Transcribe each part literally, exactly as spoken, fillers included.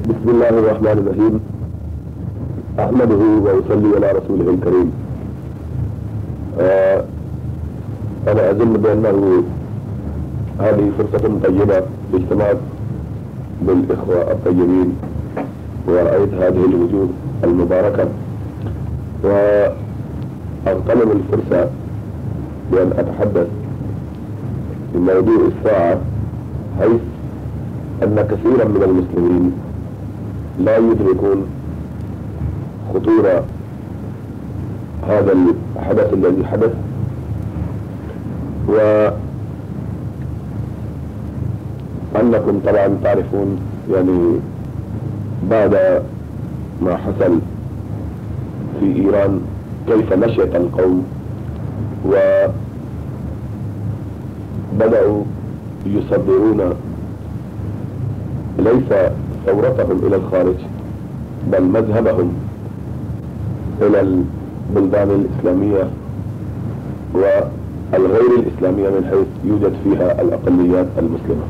بسم الله الرحمن الرحيم. أحمده وأصلي على رسوله الكريم. آه أنا أظن بأنه هذه فرصة طيبة لاجتماع بالإخوة الطيبين، ورأيت هذه الوجوه المباركة، وأغتنم الفرصة بأن أتحدث في موضوع الساعة، حيث أن كثيرا من المسلمين لا يدركون خطورة هذا الحدث الذي حدث، وأنكم طبعا تعرفون يعني بعد ما حصل في إيران كيف نشأت القوم وبدأوا يصدرون ليس ثورتهم إلى الخارج بل مذهبهم إلى البلدان الإسلامية والغير الإسلامية من حيث يوجد فيها الأقليات المسلمة.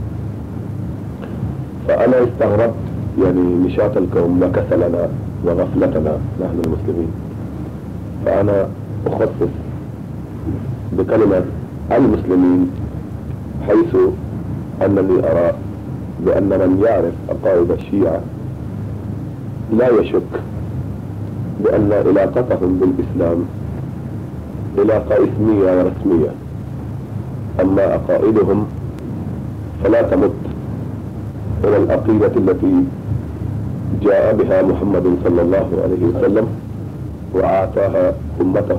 فأنا استغربت يعني نشاط القوم وكسلنا وغفلتنا نحن المسلمين. فأنا أخصص بكلمة المسلمين، حيث أنني أرى بأن من يعرف عقائد الشيعة لا يشك بأن علاقتهم بالإسلام علاقة اسمية ورسمية، أما عقائدهم فلا تمت إلى العقيدة التي جاء بها محمد صلى الله عليه وسلم وأعطاها أمته.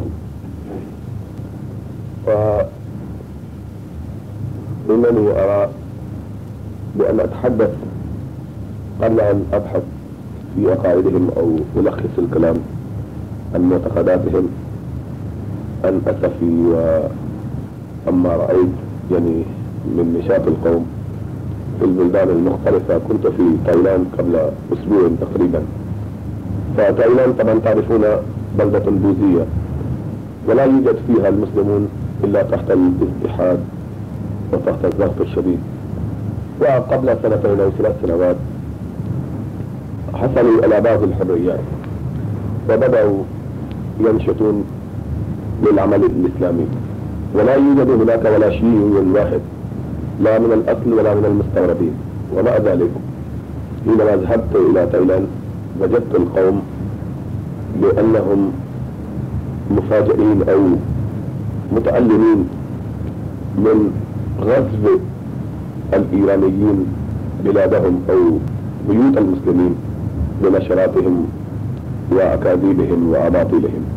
فإنني أرى بأن أتحدث قبل أن أبحث في عقائدهم أو ألخص الكلام عن معتقداتهم عن أسفي وأما رأيت يعني من نشاط القوم في البلدان المختلفة. كنت في تايلاند قبل أسبوع تقريبا. فتايلاند طبعا تعرفون بلدة بوذية ولا يوجد فيها المسلمون إلا تحت الاضطهاد وتحت الضغط الشديد. وقبل سنتين أو ثلاث سنوات حصلوا على بعض الحريات وبدأوا ينشطون للعمل الإسلامي، ولا يوجد هناك ولا شيء واحد لا من الأصل ولا من المستوردين. ومع ذلك حينما ذهبت إلى تايلاند وجدت القوم بأنهم مفاجئين أو متألمين من غزو الإيرانيين بلادهم أو بيوت المسلمين بنشراتهم وأكاذيبهم وأباطيلهم.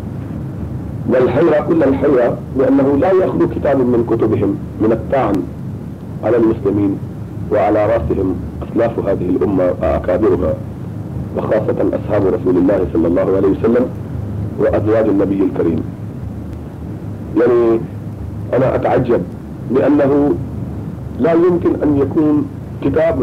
والحيرة كل الحيرة بأنه لا يخلو كتاب من كتبهم من الطعن على المسلمين وعلى رأسهم أسلاف هذه الأمة وأكابرها، وخاصة أصحاب رسول الله صلى الله عليه وسلم وأزواج النبي الكريم. يعني أنا أتعجب لأنه لا يمكن أن يكون كتاب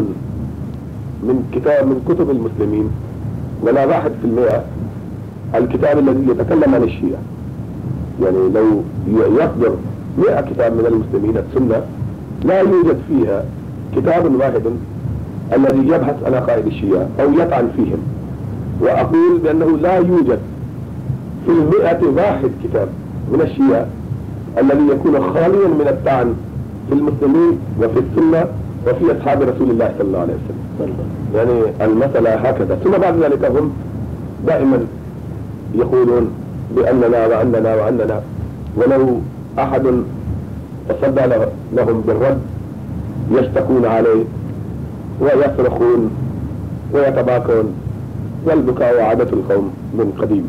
من كتاب من كتب المسلمين ولا واحد في المئة الكتاب الذي يتكلم عن الشيعة. يعني لو يقدر مئة كتاب من المسلمين السنة لا يوجد فيها كتاب واحد الذي يبحث عن عقائد الشيعة أو يطعن فيهم. وأقول بأنه لا يوجد في المئة واحد كتاب من الشيعة الذي يكون خاليا من الطعن في المسلمين وفي السنة وفي أصحاب رسول الله صلى الله عليه وسلم. يعني المسألة هكذا. ثم بعد ذلك هم دائما يقولون بأننا وأننا وأننا، ولو أحد تصدى لهم بالرد يشتكون عليه ويصرخون ويتباكون، والبكاء عادة القوم من قديم.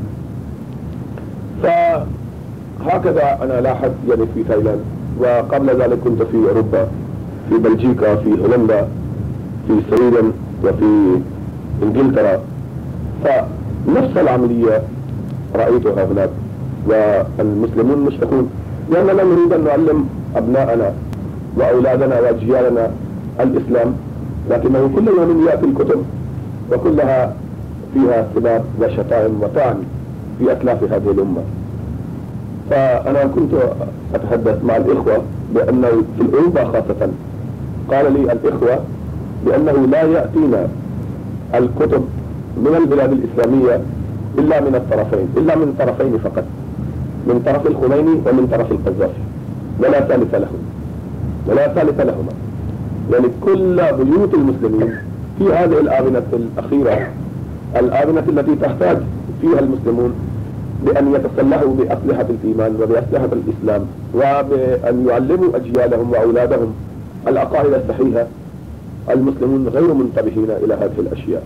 فهكذا أنا لاحظت يعني في تايلاند، وقبل ذلك كنت في أوروبا، في بلجيكا، في هولندا، في السويدن، وفي إنجلترا. فنفس العملية رأيتها هناك، والمسلمون مشتكون لأننا نريد أن نعلم أبناءنا وأولادنا وأجيالنا الإسلام، لكنه كل يوم يأتي الكتب وكلها فيها سباب وشتائم وطعن في أسلاف هذه الأمة. فأنا كنت أتحدث مع الإخوة بأنه في أوروبا خاصة قال لي الإخوة بأنه لا يأتينا الكتب من البلاد الإسلامية إلا من الطرفين، إلا من طرفين فقط، من طرف الخميني ومن طرف القذافي، ولا ثالث لهم ولا ثالث لهما. يعني كل بيوت المسلمين في هذه الآونة الأخيرة، الآونة التي تحتاج فيها المسلمون بأن يتسلحوا بأسلحة الإيمان وبأسلحة الإسلام، وبأن يعلموا أجيالهم وأولادهم العقائد الصحيحة، المسلمون غير منتبهين إلى هذه الأشياء.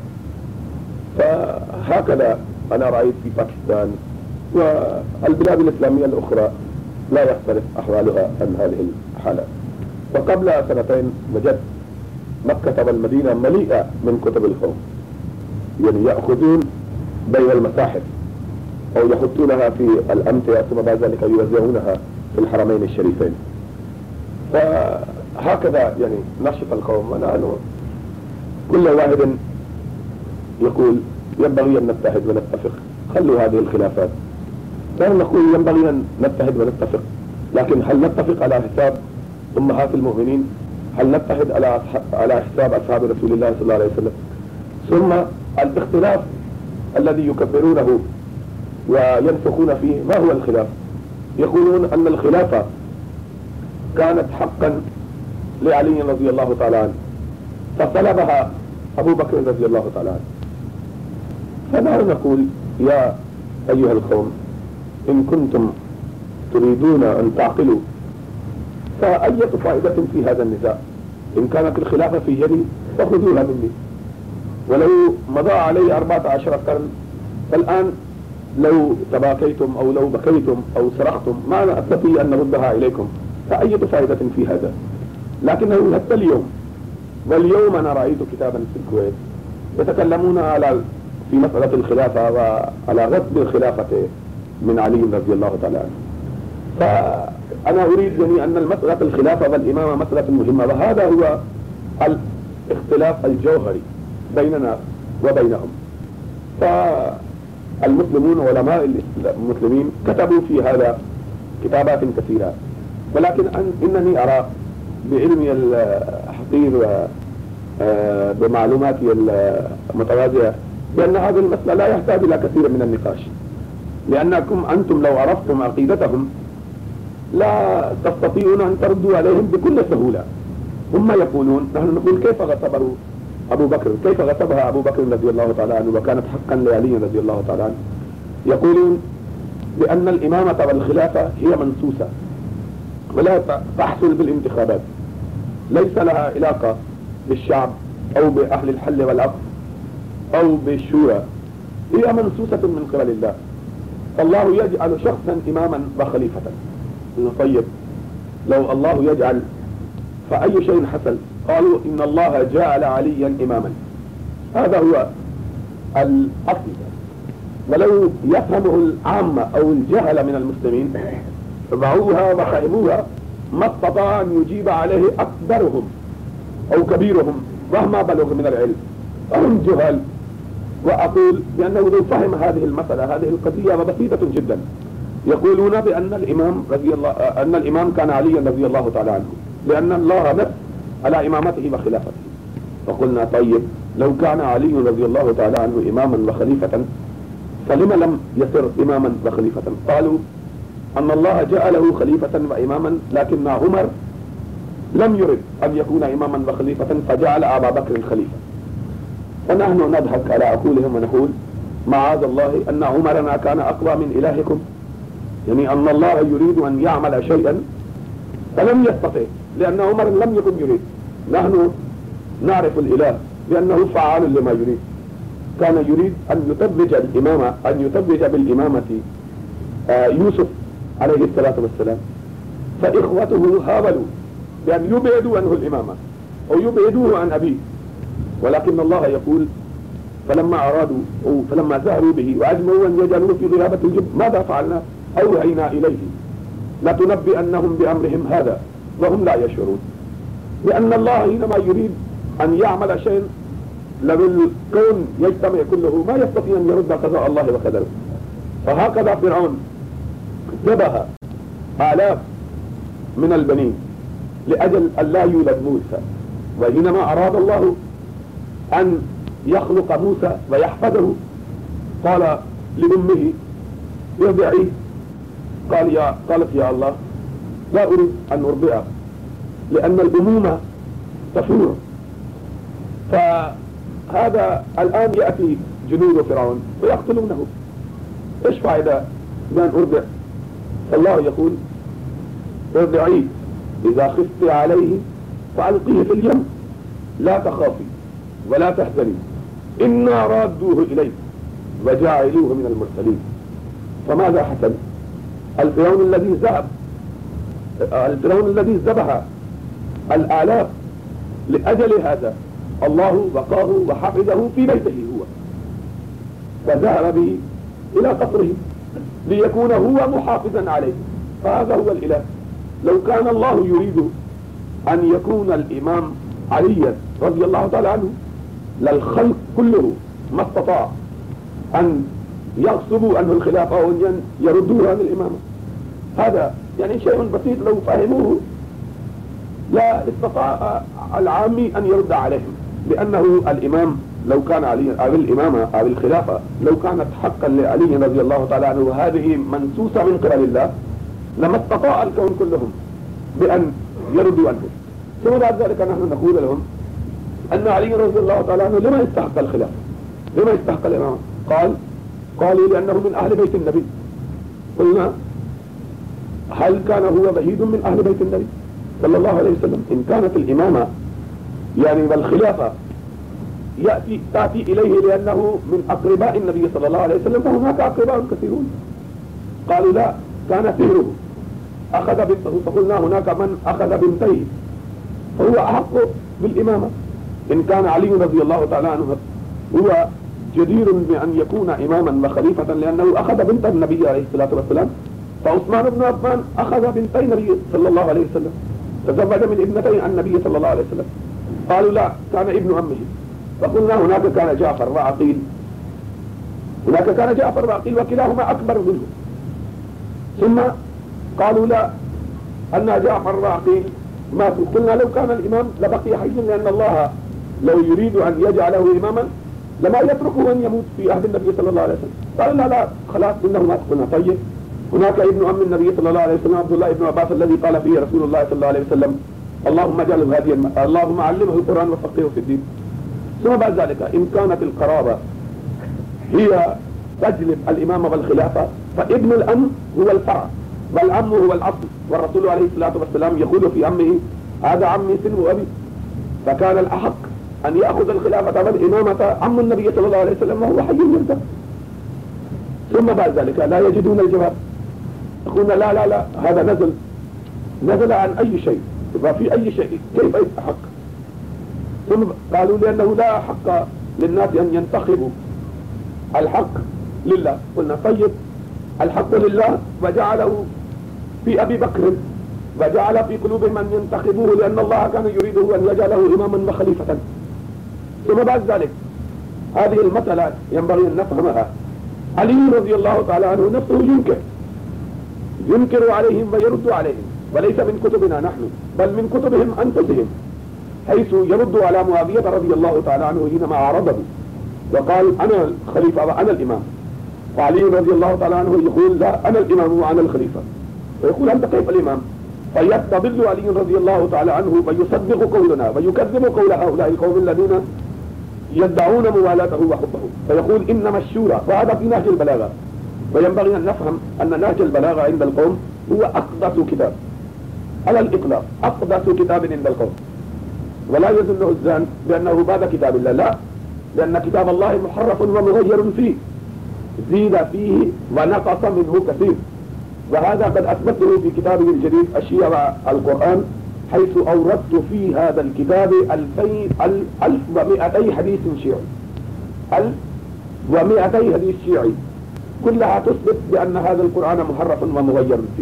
فهكذا أنا رأيت في باكستان والبلاد الإسلامية الأخرى لا يختلف أحوالها عن هذه الحالة. وقبل سنتين وجدت مكة والمدينة مليئة من كتب القوم، يعني يأخذون بين المصاحف أو يحطونها في الأمتعة ثم بعد ذلك يوزعونها في الحرمين الشريفين. فهكذا يعني نشط القوم. ونحن كل واحد يقول ينبغي أن نتحد ونتفق، خلوا هذه الخلافات. نحن نقول ينبغي أن نتحد ونتفق، لكن هل نتفق على حساب أمهات المؤمنين؟ هل نتحد على على حساب أصحاب رسول الله صلى الله عليه وسلم؟ ثم الاختلاف الذي يكبرونه وينفخون فيه، ما هو الخلاف؟ يقولون أن الخلافة كانت حقا لعلي رضي الله تعالى عنه فطلبها أبو بكر رضي الله تعالى عنه. فنحن نقول يا أيها القوم، إن كنتم تريدون أن تعقلوا فأية فائدة في هذا النزاع؟ إن كانت الخلافة في يدي فخذوها مني، ولو مضى علي أربعة عشر قرن، فالآن لو تباكيتم أو لو بكيتم أو صرختم ما أستطيع أن نردها إليكم، فأية فائدة في هذا؟ لكنه حتى اليوم، واليوم أنا رأيت كتابا في الكويت يتكلمون على في مسألة الخلافة وعلى غصب الخلافة من علي رضي الله تعالى عنه. فأنا أريد يعني أن المسألة الخلافة والإمامة مسألة مهمة، وهذا هو الاختلاف الجوهري بيننا وبينهم. فالمسلمون وعلماء المسلمين كتبوا في هذا كتابات كثيرة، ولكن إنني أرى بعلمي الحقير وبمعلوماتي المتواضعة بأن هذه المسألة لا يحتاج إلى كثير من النقاش، لأنكم أنتم لو عرفتم عقيدتهم لا تستطيعون أن تردوا عليهم بكل سهولة. هم يقولون، نحن نقول كيف غصبوا أبو بكر، كيف غصبها أبو بكر رضي الله تعالى عنه وكانت حقا لعلي رضي الله تعالى عنه. يقولون بأن الإمامة والخلافة هي منسوسة ولا تحصل بالانتخابات، ليس لها علاقة بالشعب أو بأهل الحل والعقد أو بالشورى، هي منسوسة من قبل الله. الله يجعل شخصا إماما وخليفة. طيب لو الله يجعل فأي شيء حصل؟ قالوا إن الله جعل عليا إماما، هذا هو الأصل. ولو يفهمه العامة أو الجهل من المسلمين فبعوها وفهموها ما استطاع أن يجيب عليه أكبرهم أو كبيرهم مهما بلغ من العلم، فهم جهال. وأقول بأنه لو فهم هذه المسألة، هذه القضية بسيطة جدا، يقولون بأن الإمام رضي الله أن الإمام كان علي رضي الله تعالى عنه، لأن الله نص على إمامته وخلافته. فقلنا طيب لو كان علي رضي الله تعالى عنه إماما وخليفة فلما لم يصر إماما وخليفة؟ قالوا أن الله جعله خليفة وإماما، لكن عمر لم يرد أن يكون إماما وخليفة فجعل أبا بكر خليفة. فنحن نضحك على عقولهم ونقول معاذ الله أن عمرنا كان أقوى من إلهكم، يعني أن الله يريد أن يعمل شيئا فلم يستطع، لأن عمر لم يكن يريد. نحن نعرف الإله بأنه فعال لما يريد. كان يريد أن يتوج الإمامة أن يتوج بالإمامة يوسف عليه الصلاة والسلام، فإخوته هاولوا بأن يبعدوا عنه الإمامة أو يبعدوه عن أبيه، ولكن الله يقول فلما أرادوا أو فلما ذهبوا به وأجمعوا أن يجعلوه في غيابة الجب ماذا فعلنا؟ أوحينا إليه لتنبئنهم بأمرهم هذا وهم لا يشعرون. لأن الله حينما يريد أن يعمل شيء لو الكون يجتمع كله ما يستطيع أن يرد قضاء الله وقدره. فهكذا فرعون ذبح آلاف من البنين لأجل أن لا يولد موسى، وحينما أراد الله أن يخلق موسى ويحفظه قال لأمه ارضعيه، قال يا قالت يا الله لا أريد أن أرضعه لأن الأمومة تفور. فهذا الآن يأتي جنود فرعون ويقتلونه، إيش فائدة بأن أرضع؟ فالله يقول ارضعيه إذا خفت عليه فألقيه في اليم لا تخافي ولا تحزني إنا رادوه إليك وجاعلوه من المرسلين. فماذا حصل؟ الفرعون الذي ذهب الفرعون الذي ذبح الآلاف لأجل هذا الله وقاه وحفظه في بيته هو، فذهب به إلى قصره ليكون هو محافظا عليه. فهذا هو الإله. لو كان الله يريد أن يكون الإمام علي رضي الله تعالى عنه للخلق كله ما استطاع أن يغصبوا عنه الخلافة وأن يردوها عن الإمامة. هذا يعني شيء بسيط لو فهموه لا استطاع العامي أن يرد عليهم، لأنه الإمام لو كان علي أو الإمامة أو الخلافة لو كانت حقا لعلي رضي الله تعالى عنه وهذه منسوسة من قبل الله لما استطاع الكون كلهم بأن يردوا عنه. ثم بعد ذلك نحن نقول لهم أن علي رضي الله تعالى عنه لما يستحق الخلافة؟ لما يستحق الإمامة؟ قال قالوا لأنه من أهل بيت النبي. قلنا هل كان هو بعيد من أهل بيت النبي صلى الله عليه وسلم؟ إن كانت الإمامة يعني والخلافة يأتي تأتي إليه لأنه من أقرباء النبي صلى الله عليه وسلم فهناك أقرباء كثيرون. قالوا لا، كان سهره أخذ بنته، فقلنا هناك من أخذ بنتيه فهو أحق بالإمامة. إن كان علي رضي الله تعالى عنه هو جدير بأن يكون إماما وخليفة لأنه أخذ بنت النبي عليه الصلاة والسلام، فعثمان بن عفان أخذ بنتي النبي صلى الله عليه وسلم، تزوج من ابنتي النبي صلى الله عليه وسلم. قالوا لا، كان ابن عمه. فقلنا هناك كان جعفر وعقيل، هناك كان جعفر وعقيل وكلاهما أكبر منه. ثم قالوا لا، أن جعفر وعقيل ماتوا. قلنا لو كان الإمام لبقي حي لأن الله لو يريد أن يجعله إماما لما يتركه أن يموت في عهد النبي صلى الله عليه وسلم. قال لا لا خلاص إنه مات. قلنا طيب هناك ابن عم النبي صلى الله عليه وسلم عبد الله بن عباس الذي قال فيه رسول الله صلى الله عليه وسلم اللهم اجعله هاديا الم... اللهم علمه القرآن وفقهه في الدين. ثم بعد ذلك إن كانت القرابة هي تجلب الإمامة والخلافة فابن الأم هو الفرع والعم هو الأصل، والرسول عليه الصلاة والسلام يقول في عمه هذا عمي سن أبي، فكان الأحق أن يأخذ الخلافة والإمامة عم النبي صلى الله عليه وسلم وهو حي يرضى. ثم بعد ذلك لا يجدون الجواب، يقولون لا لا لا هذا نزل نزل عن أي شيء وفي أي شيء كيف يستحق؟ ثم قالوا لأنه لا حق للناس أن ينتخبوا، الحق لله. قلنا طيب الحق لله وجعله في أبي بكر وجعل في قلوبهم أن ينتخبوه لأن الله كان يريده أن يجعله إماما وخليفة. ثم بعد ذلك هذه المسألة ينبغي أن نفهمها. علي رضي الله تعالى عنه نفسه ينكر ينكر عليهم ويرد عليهم، وليس من كتبنا نحن بل من كتبهم أنفسهم، حيث يرد على معاوية رضي الله تعالى عنه حينما عارضه وقال أنا الخليفة وأنا الإمام، وعلي رضي الله تعالى عنه يقول لا أنا الإمام وأنا الخليفة، ويقول أنت كيف الإمام؟ فيستضل علي رضي الله تعالى عنه ويصدق قولنا ويكذب قول هؤلاء القوم الذين يدعون موالاته وحبه، فيقول إنما الشورى، وهذا في نهج البلاغة. وينبغي أن نفهم أن نهج البلاغة عند القوم هو أقدس كتاب على الإطلاق، أقدس كتاب عند القوم، ولا يظنه الزان بأنه بعد كتاب الله، لا، لأن كتاب الله محرف ومغير فيه، زيد فيه ونقص منه كثير، وهذا قد أثبته في كتابه الجديد الشيعة القرآن، حيث أوردت في هذا الكتاب ألف ومئتي حديث شيعي ألف ومئتي حديث شيعي كلها تثبت بأن هذا القرآن محرف ومغير فيه.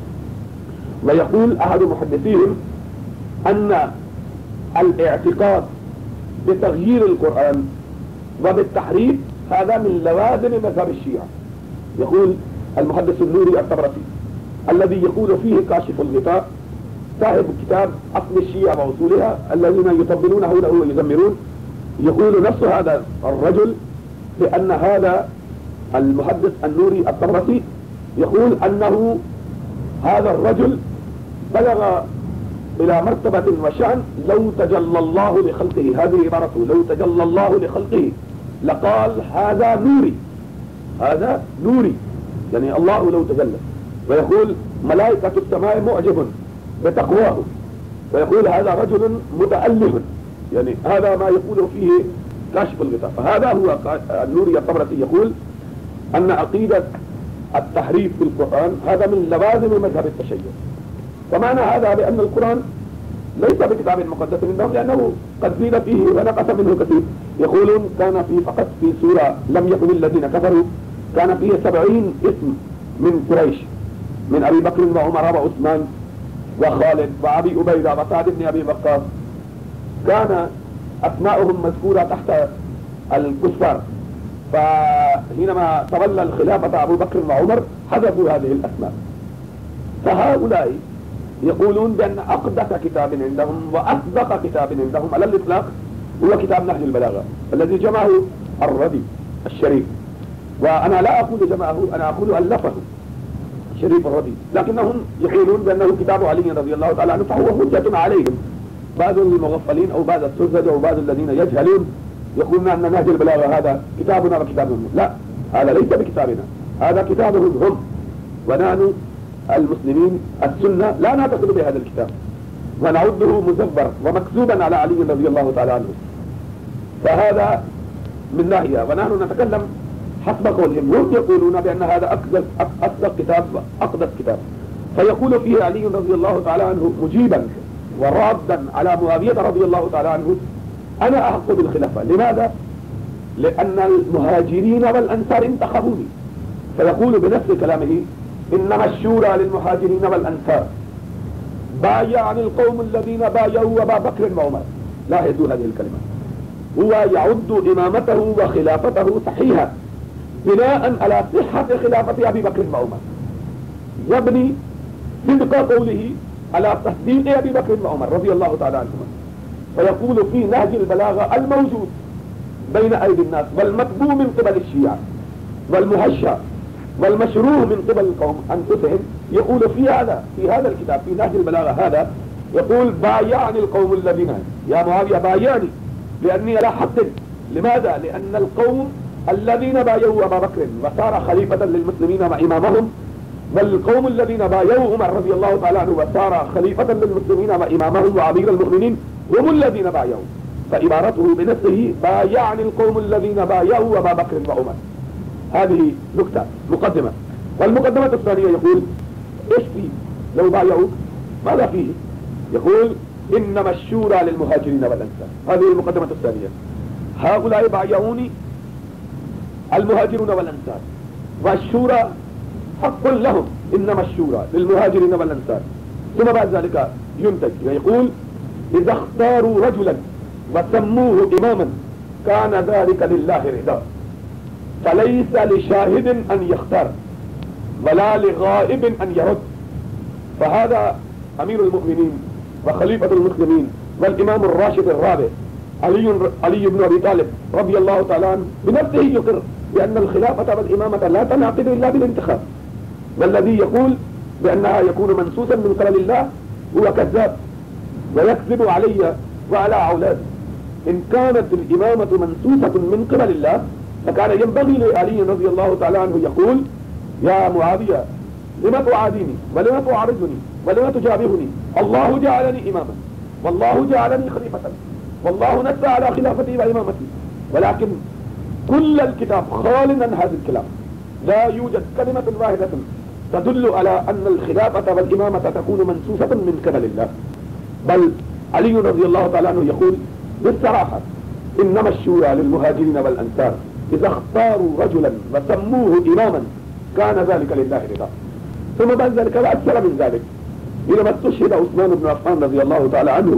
ويقول أحد محدثيهم أن الاعتقاد بتغيير القرآن وبالتحريف هذا من لوازم مذهب الشيعة. يقول المحدث النوري الطبرسي الذي يقول فيه كاشف الغطاء صاحب كتاب أصل الشيعة وأصولها الذين يطبلونه له ويزمرون، يقول نفس هذا الرجل بأن هذا المحدث النوري الطبرسي يقول أنه هذا الرجل بلغ إلى مرتبة وشأن لو تجلى الله لخلقه، هذه عبارته، لو تجلى الله لخلقه لقال هذا نوري، هذا نوري، يعني الله لو تجلى. ويقول ملائكة السماء معجب بتقواه، ويقول هذا رجل متأله، يعني هذا ما يقول فيه كاشف الغطاء. فهذا هو النوري الطبرسي يقول أن عقيدة التحريف في القرآن هذا من لوازم مذهب التشيع. ومعنى هذا بأن القرآن ليس بكتاب مقدس عندهم، لأنه قد زيد فيه ونقص منه كثير. يقولون كان في فقط في سورة لم يكن الذين كفروا كان فيه سبعين اسم من قريش، من أبي بكر وعمر وعثمان وخالد وأبي عبيدة وسعد بن أبي وقاص، كان أسماؤهم مذكورة تحت الكفار. فحينما تولى الخلافة أبو بكر وعمر حذفوا هذه الأسماء. فهؤلاء يقولون بأن أقدس كتاب عندهم وأصدق كتاب عندهم على الإطلاق هو كتاب نهج البلاغة الذي جمعه الرضي الشريف. وأنا لا أقول جمعه، أنا أقول ألفه شريف الرضي، لكنهم يقولون بأنه كتاب علي رضي الله تعالى عنه، فهو حجة عليهم. بعض المغفلين أو بعض السذج أو بعض الذين يجهلون يقولون أن نهج البلاغة هذا كتابنا وكتابهم. لا، هذا ليس بكتابنا، هذا كتابهم هم، ونحن المسلمين السنة لا نعتقد بهذا الكتاب ونعده مزبر ومكذوبا على علي رضي الله تعالى عنه. فهذا من ناحية، ونحن نتكلم حسب قولهم. هم يقولون بأن هذا أقدس أصدق كتاب أقدس كتاب. فيقول فيه علي رضي الله تعالى عنه مجيبا ورادا على معاوية رضي الله تعالى عنه: أنا أحق بالخلافة. لماذا؟ لأن المهاجرين والأنصار انتخبوني. فيقول بنفس كلامه: إنما الشورى للمهاجرين والأنصار، بايعني القوم الذين بايعوا أبا بكر وعمر. لاحظوا هذه الكلمة، هو يعد إمامته وخلافته صحيحة بناء على صحة خلافة أبي بكر وعمر، يبني صدق قوله على تصديق أبي بكر وعمر رضي الله تعالى عنهما. فيقول في نهج البلاغة الموجود بين أيدي الناس والمتبوع من قبل الشيعة والمهشى والمشروع من قبل القوم أنفسهم، يقول في هذا في هذا الكتاب في نهج البلاغة هذا، يقول: بايعني القوم الذين، يا معاوية بايعني لأني على حق. لماذا؟ لأن القوم الذين بايعوا أبا بكر وصار خليفة للمسلمين وإمامهم، والقوم الذين بايعوا عمر رضي الله تعالى عنه وصار خليفة للمسلمين وإمامهم وأمير المؤمنين هم الذين بايعوا. فعبارته بنفسه: بايعني القوم الذين بايعوا أبا بكر وعمر. هذه نكتة مقدمة. والمقدمة الثانية يقول: ايش فيه لو بايعوك؟ ماذا فيه؟ يقول: إنما الشورى للمهاجرين والأنصار. هذه المقدمة الثانية. هؤلاء بايعوني المهاجرون والأنصار، والشورى حق لهم، إنما الشورى للمهاجرين والأنصار. ثم بعد ذلك ينتج ويقول: إذا اختاروا رجلا وسموه إماما كان ذلك لله رضا، فليس لشاهد أن يختار ولا لغائب أن يرد. فهذا أمير المؤمنين وخليفة المسلمين والإمام الراشد الرابع علي علي بن أبي طالب رضي الله تعالى عنه بنفسه يقر بأن الخلافة والإمامة لا تنعقد إلا بالانتخاب. والذي يقول بأنها يكون منسوسا من قبل الله هو كذاب ويكذب علي وعلى أولادي. إن كانت الإمامة منسوسة من قبل الله فكان ينبغي لعلي رضي الله تعالى عنه يقول: يا معاوية لما تعاديني ولما تعارضني ولما تجابهني؟ الله جعلني إماما والله جعلني خليفة والله نسى على خلافتي وإمامتي. ولكن كل الكتاب خال عن هذا الكلام، لا يوجد كلمة واحدة تدل على أن الخلافة والإمامة تكون منسوسة من قبل الله. بل علي رضي الله تعالى عنه يقول بالصراحة: إنما الشورى للمهاجرين والأنصار، إذا اختاروا رجلا وسموه إماما كان ذلك لله رضا. ثم بعد ذلك وأكثر من ذلك، حينما استشهد عثمان بن عفان رضي الله تعالى عنه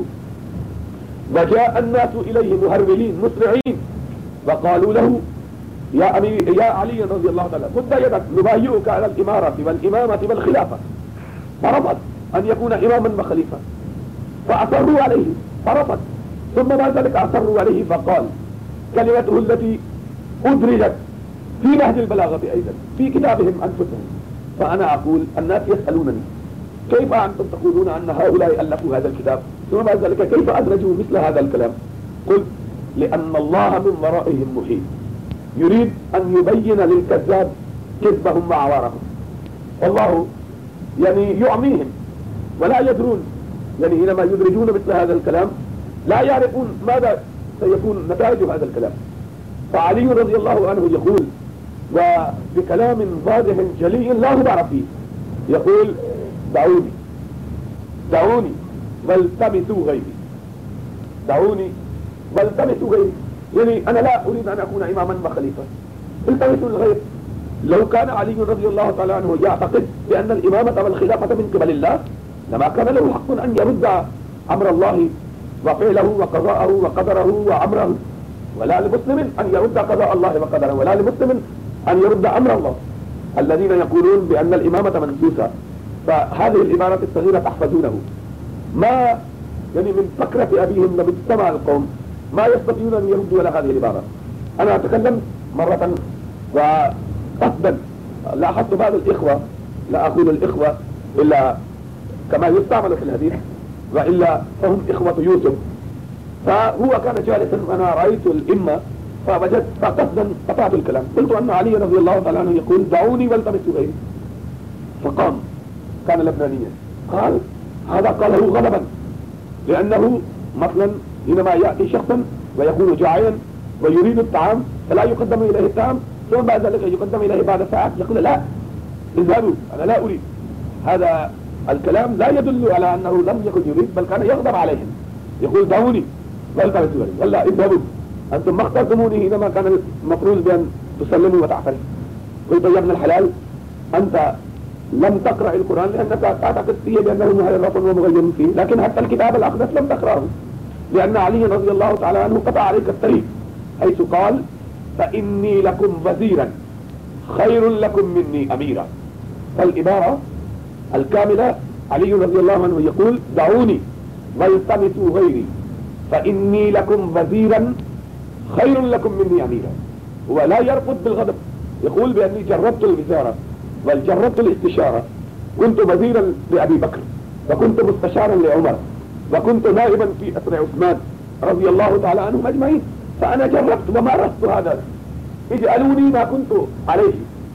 وجاء الناس إليه مهرولين مسرعين وقالوا له: يا أمير يا علي رضي الله تعالى خذ يدك نبايعك على الإمارة والإمامة والخلافة. فرفض أن يكون إماما وخليفة، فأصروا عليه فرفض. ثم بعد ذلك أصروا عليه فقال: كلمته التي أدرجت في نهج البلاغة أيضا في كتابهم أنفسهم. فأنا أقول الناس يسألونني كيف أنتم تقولون أن هؤلاء ألفوا هذا الكتاب، ثم بعد ذلك كيف أدرجوا مثل هذا الكلام؟ قلت لأن الله من ورائهم محيط، يريد أن يبين للكذاب كذبهم وعوارهم، والله يعني يعميهم ولا يدرون، يعني حينما يدرجون مثل هذا الكلام لا يعرفون ماذا سيكون نتائج هذا الكلام. فعلي رضي الله عنه يقول وبكلام واضح جلي لا غبار فيه، يقول دعوني دعوني والتمسوا غيري، دعوني والتمسوا غيري، يعني أنا لا أريد أن أكون إماما وخليفة، التمسوا الغير. لو كان علي رضي الله تعالى عنه يعتقد بأن الإمامة والخلافة من قبل الله لما كان له حق أن يرد أمر الله وفعله وقضاءه وقدره وأمره، ولا لمسلم أن يرد قضاء الله وقدره، ولا لمسلم أن يرد أمر الله. الذين يقولون بأن الإمامة منسوسة، فهذه العبارة الصغيرة تحفظونه، ما يعني من فكرة أبيهم لم اجتمع القوم ما يستطيعون أن يردوا على هذه العبارة. أنا أتكلم مرة وقصدا، لاحظت بعض الإخوة، لا أقول الإخوة إلا كما يستعمل في الحديث وإلا فهم إخوة يوسف، فهو كان جالسا وأنا رأيت الإمة فوجدت فقصدا قطعت الكلام، قلت أن علي رضي الله تعالى عنه يقول دعوني والتمسوا غيري، فقام كان لبنانيا قال هذا قاله غضبا، لأنه مثلا حينما يأتي شخصا ويكون جائعا ويريد الطعام فلا يقدم إليه الطعام، ثم بعد ذلك يقدم إليه بعد ساعات يقول لا اذهبوا أنا لا أريد. هذا الكلام لا يدل على أنه لم يكن يريد، بل كان يغضب عليهم، يقول دعوني والتمسوا غيري، ولا اذهبوا أنتم ما اخترتموني حينما كان المفروض بأن تسلموا وتعترفوا. قلت يا ابن الحلال أنت لم تقرأ القرآن لأنك تعتقد فيه بأنه محرف ومغير فيه، لكن حتى الكتاب الأقدس لم تقرأه، لأن علي رضي الله تعالى عنه قطع عليك الطريق حيث قال فإني لكم وزيرا خير لكم مني أميرا. فالعبارة الكاملة علي رضي الله عنه يقول دعوني والتمسوا غيري فإني لكم وزيرا خير لكم مني أميرا، ولا يرفض بالغضب، يقول بأني جربت الوزارة وجربت الاستشارة، كنت وزيرا لأبي بكر وكنت مستشارا لعمر وكنت نائبا في أسر عثمان رضي الله تعالى عنهم أجمعين، فأنا جربت ومارست هذا، اجعلوني ما كنت عليه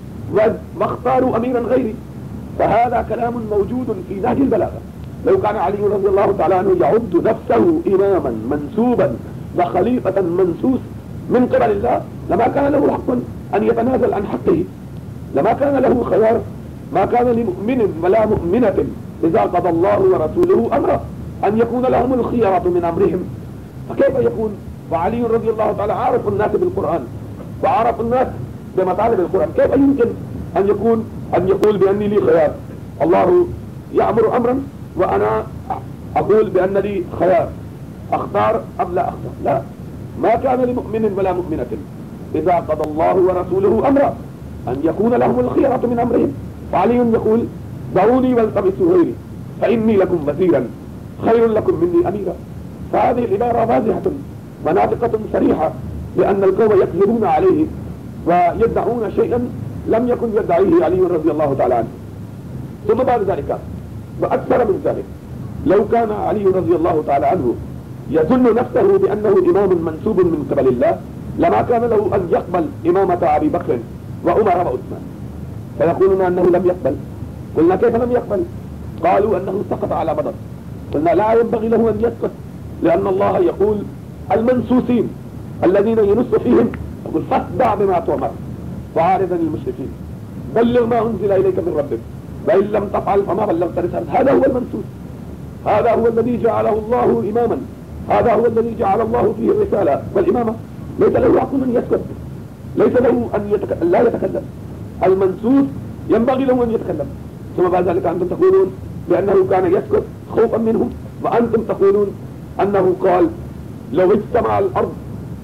واختاروا أميرا غيري. فهذا كلام موجود في نهج البلاغة. لو كان علي رضي الله تعالى عنه يعد نفسه إماما منسوبا وخليفة منسوس من قبل الله لما كان له حق أن يتنازل عن حقه، لما كان له خيار، ما كان لمؤمن ولا مؤمنة إذا قضى الله ورسوله أمرا أن يكون لهم الخيارة من أمرهم. فكيف يكون وعلي رضي الله تعالى عارف الناس بالقرآن وعارف الناس بمطالب القرآن، كيف يمكن أن يكون أن يقول بأني لي خيار؟ الله يأمر أمرا وأنا أقول بأن لي خيار، أختار أم لا أختار؟ لا، ما كان لمؤمن ولا مؤمنة إذا قضى الله ورسوله أمرا أن يكون لهم الخيرة من أمرهم. وعلي يقول دعوني والتمسوا غيري فإني لكم وزيرا خير لكم مني أميرا. فهذه العبارة واضحة وناطقة صريحة لأن القوم يكذبون عليه ويدعون شيئا لم يكن يدعيه علي رضي الله تعالى عنه. ثم بعد ذلك وأكثر من ذلك، لو كان علي رضي الله تعالى عنه يظن نفسه بأنه إمام منسوب من قبل الله لما كان له أن يقبل إمامة أبي بكر وعمر وعثمان، فيقولون أنه لم يقبل. قلنا كيف لم يقبل؟ قالوا أنه سقط على بدر. قلنا لا ينبغي له أن يسقط، لأن الله يقول المنسوسين الذين ينص فيهم يقول فاصدع بما تؤمر وعارضا المشركين بلغ ما أنزل إليك من ربك وإن لم تفعل فما بلغت رسالته. هذا هو المنسوس، هذا هو الذي جعله الله إماما، هذا هو الذي جعل الله فيه الرسالة والإمامة. ليس له حق أن يسكت، ليس له أن يتك... لا يتكلم. المنسوس ينبغي له أن يتكلم. ثم بعد ذلك أنتم تقولون بأنه كان يسكت خوفا منهم، وأنتم تقولون أنه قال لو اجتمع الأرض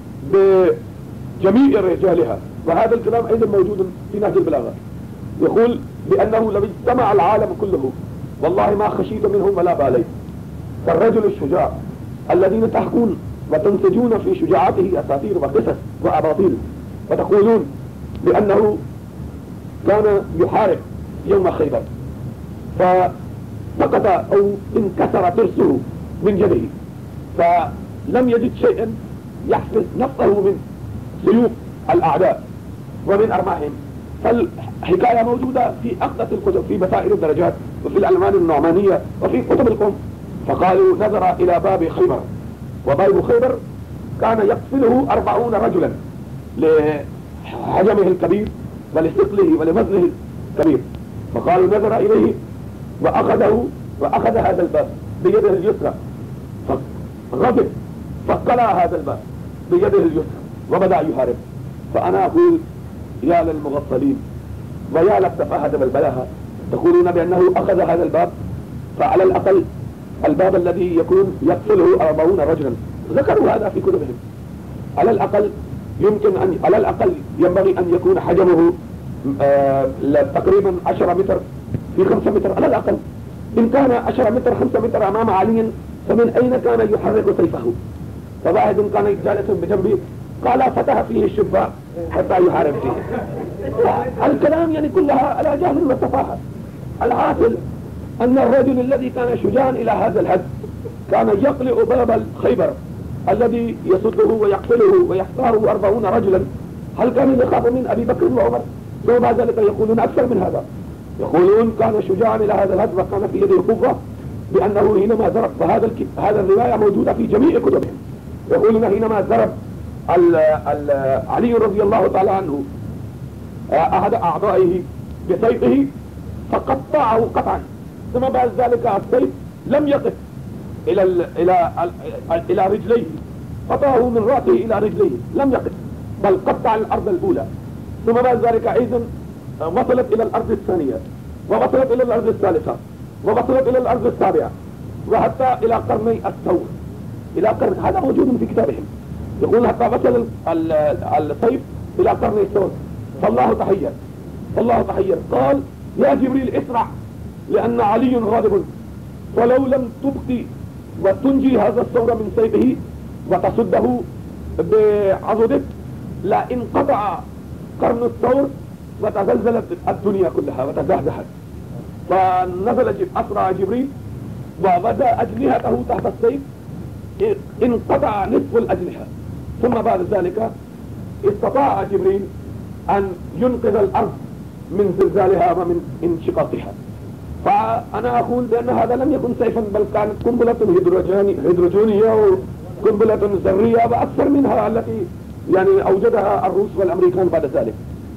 بجميع رجالها، وهذا الكلام أيضا موجود في نهج البلاغة، يقول بأنه لو اجتمع العالم كله والله ما خشيت منهم ولا باليت. فالرجل الشجاع الذين تحكون وتنسجون في شجاعته أساطير وقصص وأباطيل، وتقولون بأنه كان يحارب يوم خيبر فسقط أو انكسر ترسه من يده، فلم يجد شيئا يحفظ نفسه من سيوف الأعداء ومن أرماحهم. فالحكاية موجودة في أقدس الكتب، في بصائر الدرجات وفي الألمان النعمانية وفي كتب القوم. فقالوا نظر إلى باب خيبر، وباب خيبر كان يقفله أربعون رجلا لحجمه الكبير ولثقله ولوزنه الكبير. فقالوا نظر إليه وأخذه وأخذ هذا الباب بيده اليسرى، فغضب فقلع هذا الباب بيده اليسرى وبدأ يحارب. فأنا أقول يا للمغفلين ويا للتفاهة والبلاهة، تقولون بأنه أخذ هذا الباب، فعلى الأقل الباب الذي يكون يقفله أربعون رجلا، ذكروا هذا في كتبهم، على الأقل يمكن أن على الأقل ينبغي أن يكون حجمه آه تقريبا عشرة متر في خمسة متر على الأقل. إن كان عشرة متر خمسة متر أمام علي، فمن أين كان يحرك سيفه؟ فواحد كان جالس بجنبه قال فتح فيه الشباك حتى يحارب فيه. الكلام يعني كلها على جهل وسفاهة. الحاصل أن الرجل الذي كان شجاعا إلى هذا الحد كان يقلع باب الخيبر الذي يسده ويقتله ويحتاره أربعون رجلا. هل كان يخاف من أبي بكر وعمر؟ ثم بعد ذلك يقولون أكثر من هذا، يقولون كان شجاعا إلى هذا الحد وكان في يده قوة بأنه حينما ضرب، وهذا هذا الرواية موجودة في جميع كتبهم، يقولون حينما ضرب علي رضي الله تعالى عنه أحد أعضائه بسيفه فقطعه قطعا، ثم بعد ذلك السيف لم يقف إلى إلى إلى رجليه، قطعه من رأسه إلى رجليه لم يقف، بل قطع الأرض الأولى، ثم بعد ذلك أيضا وصلت إلى الأرض الثانية، ووصلت إلى الأرض الثالثة، ووصلت إلى الأرض السابعة، وحتى إلى قرني الثور، إلى قرن، هذا موجود في كتابهم، يقول حتى وصل السيف إلى قرن الثور. فالله تحير فالله تحير قال يا جبريل اسرع لأن علي غاضب، ولو لم تبقي وتنجي هذا الثور من سيفه وتصده بعضدك لانقطع قرن الثور وتزلزلت الدنيا كلها وتزحزحت. فنزل أسرع جبريل وبدأ أجنحته تحت السيف، انقطع نصف الأجنحة، ثم بعد ذلك استطاع جبريل أن ينقذ الأرض من زلزالها ومن انشقاقها. فأنا أقول بأن هذا لم يكن سيفا، بل كانت قنبلة هيدروجينية وقنبلة ذرية وأكثر منها التي يعني أوجدها الروس والأمريكان بعد ذلك.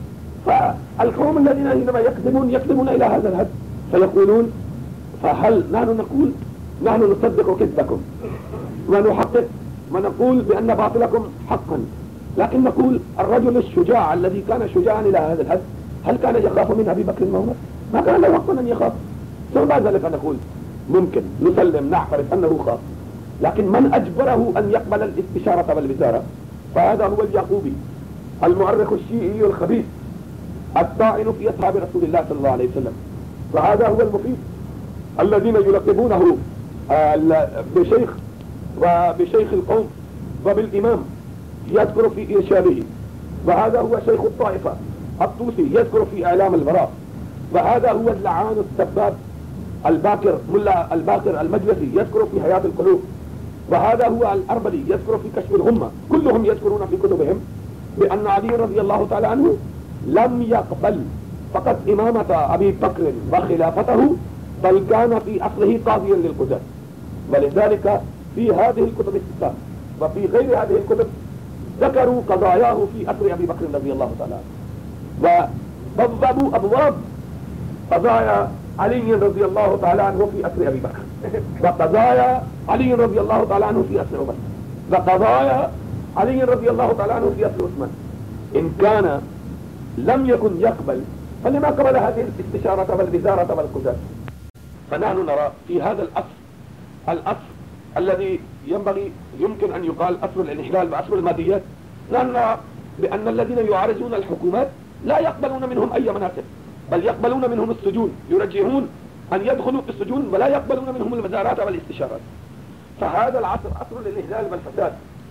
فالقوم الذين حينما يكذبون يكذبون إلى هذا الحد، فيقولون فهل نحن نقول نحن نصدق كذبكم ونحقق ونقول بأن باطلكم حقا، لكن نقول الرجل الشجاع الذي كان شجاعا إلى هذا الحد هل كان يخاف من أبي بكر وعمر؟ ما كان له حق أن يخاف. ثم بعد ذلك نقول ممكن نسلم نعترف أنه خاف، لكن من أجبره أن يقبل الاستشارة والوزارة؟ فهذا هو اليعقوبي المؤرخ الشيعي الخبيث الطاعن في أصحاب رسول الله صلى الله عليه وسلم. وهذا هو المفيد الذين يلقبونه بشيخ وبشيخ القوم وبالإمام، يذكر في إرشاده. وهذا هو شيخ الطائفة الطوسي يذكر في إعلام البراء. وهذا هو اللعان السباب الباكر ملا الباكر المجلسي يذكر في حياة القلوب. وهذا هو الأربلي يذكر في كشف الغمة. كلهم يذكرون في كتبهم بأن علي رضي الله تعالى عنه لم يقبل فقط إمامة أبي بكر وخلافته، بل كان في أصله قاضيا للقضاة. ولذلك في هذه الكتب الستة وفي غير هذه الكتب ذكروا قضاياه في أثر أبي بكر رضي الله تعالى عنه، وبوبوا أبواب قضايا علي رضي الله تعالى عنه في أثر أبي بكر، وقضايا علي رضي الله تعالى عنه في أثر عمر، وقضايا علي رضي الله تعالى عنه في أثر عثمان. إن كان لم يكن يقبل فلما قبل هذه الاستشارة والوزارة والقضاة؟ فنحن نرى في هذا الأصل الأصل الذي ينبغي يمكن أن يقال أصل الانحلال وأصل الماديات، نحن نرى بأن الذين يعارضون الحكومات لا يقبلون منهم أي مناصب، بل يقبلون منهم السجون، يرجحون أن يدخلوا في السجون ولا يقبلون منهم الوزارات والاستشارات. فهذا العصر عصر الانحلال والفساد،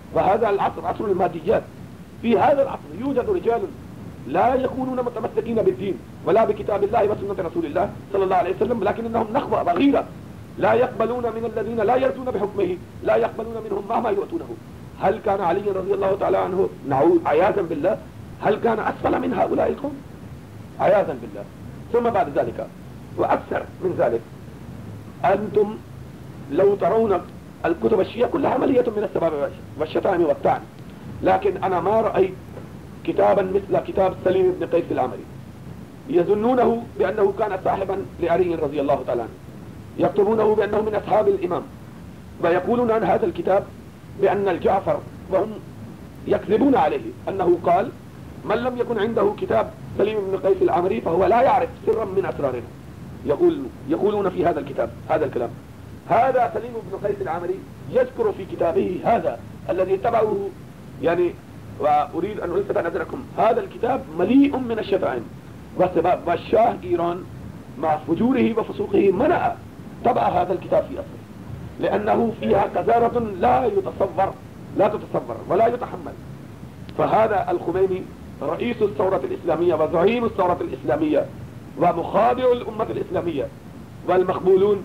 وهذا العصر عصر الماديات. في هذا العصر يوجد رجال لا يكونون متمسكين بالدين ولا بكتاب الله وسنة رسول الله صلى الله عليه وسلم، لكنهم نخوة بغيرة، لا يقبلون من الذين لا يرضون بحكمه، لا يقبلون منهم مهما يؤتونه. هل كان علي رضي الله تعالى عنه نعوذ عياذا بالله هل كان أسفل من هؤلاء القوم؟ عياذا بالله. ثم بعد ذلك وأكثر من ذلك، أنتم لو ترون الكتب الشيعية كلها مليئة من السباب والشتائم والطعن، لكن أنا ما رأيت كتابا مثل كتاب سليم بن قيس العمري. يظنونه بأنه كان صاحبا لعلي رضي الله تعالى عنه، يكتبونه بأنه من أصحاب الإمام، ويقولون عن هذا الكتاب بأن الجعفر، وهم يكذبون عليه أنه قال من لم يكن عنده كتاب سليم بن قيس العمري فهو لا يعرف سرا من أسرارنا. يقول يقولون في هذا الكتاب هذا الكلام. هذا سليم بن قيس العمري يذكر في كتابه هذا الذي تبعه، يعني وأريد أن ألفت نظركم، هذا الكتاب مليء من الشتائم، والشاه إيران مع فجوره وفسوقه منع طبع هذا الكتاب في أصله، لأنه فيها قذارة لا يتصور لا تتصور ولا يتحمل. فهذا الخميني رئيس الثورة الإسلامية وزعيم الثورة الإسلامية ومخادع الأمة الإسلامية، والمقبولون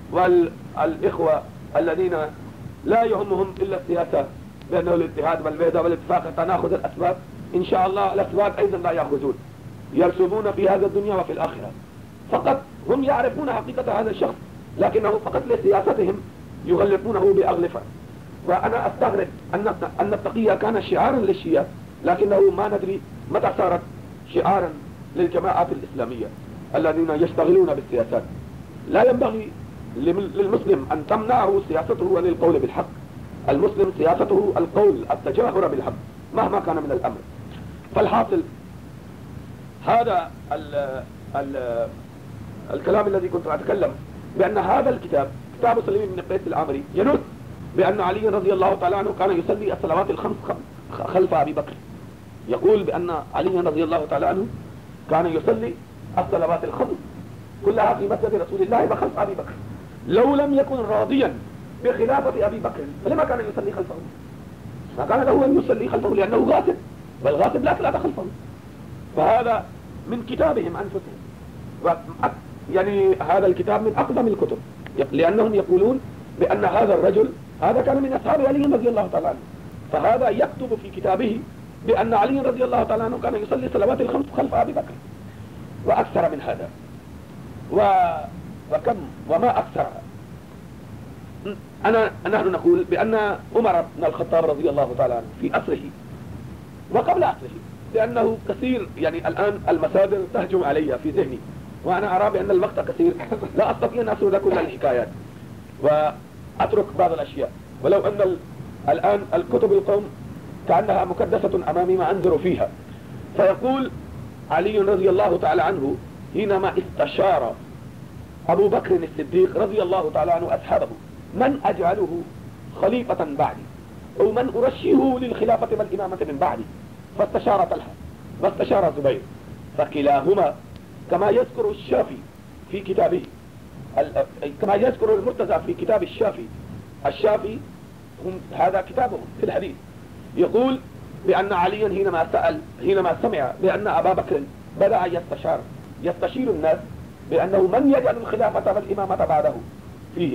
والإخوة الذين لا يهمهم إلا السياسة، لأنه الاتحاد والوحدة والاتفاق تناخذ الأسباب، إن شاء الله الأسباب أيضا لا يأخذون، يرسمون في هذا الدنيا وفي الآخرة. فقط هم يعرفون حقيقة هذا الشخص، لكنه فقط لسياستهم يغلفونه بأغلفة. وأنا أستغرب أن أن التقية كان شعارا للشيعة، لكنه ما ندري متى صارت شعارا للجماعات الإسلامية الذين يشتغلون بالسياسات. لا ينبغي للمسلم أن تمنعه سياسته عن القول بالحق. المسلم سياسته القول التجاهر بالحق مهما كان من الأمر. فالحاصل هذا ال ال الكلام الذي كنت أتكلم بأن هذا الكتاب كتاب سليم بن قيس العمري ينص بأن علي رضي الله تعالى عنه كان يصلي الصلوات الخمس خلف أبي بكر. يقول بأن علي رضي الله تعالى عنه كان يصلي الصلوات الخمس كلها في مسجد رسول الله وخلف أبي بكر. لو لم يكن راضيا بخلافة أبي بكر فلما كان يصلي خلفه؟ ما كان له أن يصلي خلفه لأنه غاصب، والغاصب لا صلاة خلفه. فهذا من كتابهم أنفسهم، يعني هذا الكتاب من أقدم الكتب، لأنهم يقولون بأن هذا الرجل هذا كان من أصحاب علي رضي الله تعالى عنه، فهذا يكتب في كتابه بأن علي رضي الله تعالى عنه كان يصلي صلوات الخمس خلف أبي بكر وأكثر من هذا. و... وكم وما أكثر. أنا نحن نقول بأن عمر بن الخطاب رضي الله تعالى عنه في أسره وقبل أسره، لأنه كثير، يعني الآن المصادر تهجم علي في ذهني، وأنا أرى بأن الوقت كثير لا أستطيع أن أسرد كل الحكايات وأترك بعض الأشياء، ولو أن الآن الكتب القوم كأنها مكدسة أمامي ما أنظر فيها. فيقول علي رضي الله تعالى عنه حينما استشار أبو بكر الصديق رضي الله تعالى عنه أصحابه من أجعله خليفة بعدي أو من أرشيه للخلافة والإمامة من بعدي، فاستشار طلحة واستشار الزبير، فكلاهما كما يذكر الشافي في كتابه كما يذكر المرتضى في كتاب الشافي الشافي هم هذا كتابهم في الحديث، يقول بأن عليا حينما سأل حينما سمع بأن أبا بكر بدأ يستشار يستشير الناس بأنه من يجعل الخلافة والإمامة بعده فيه،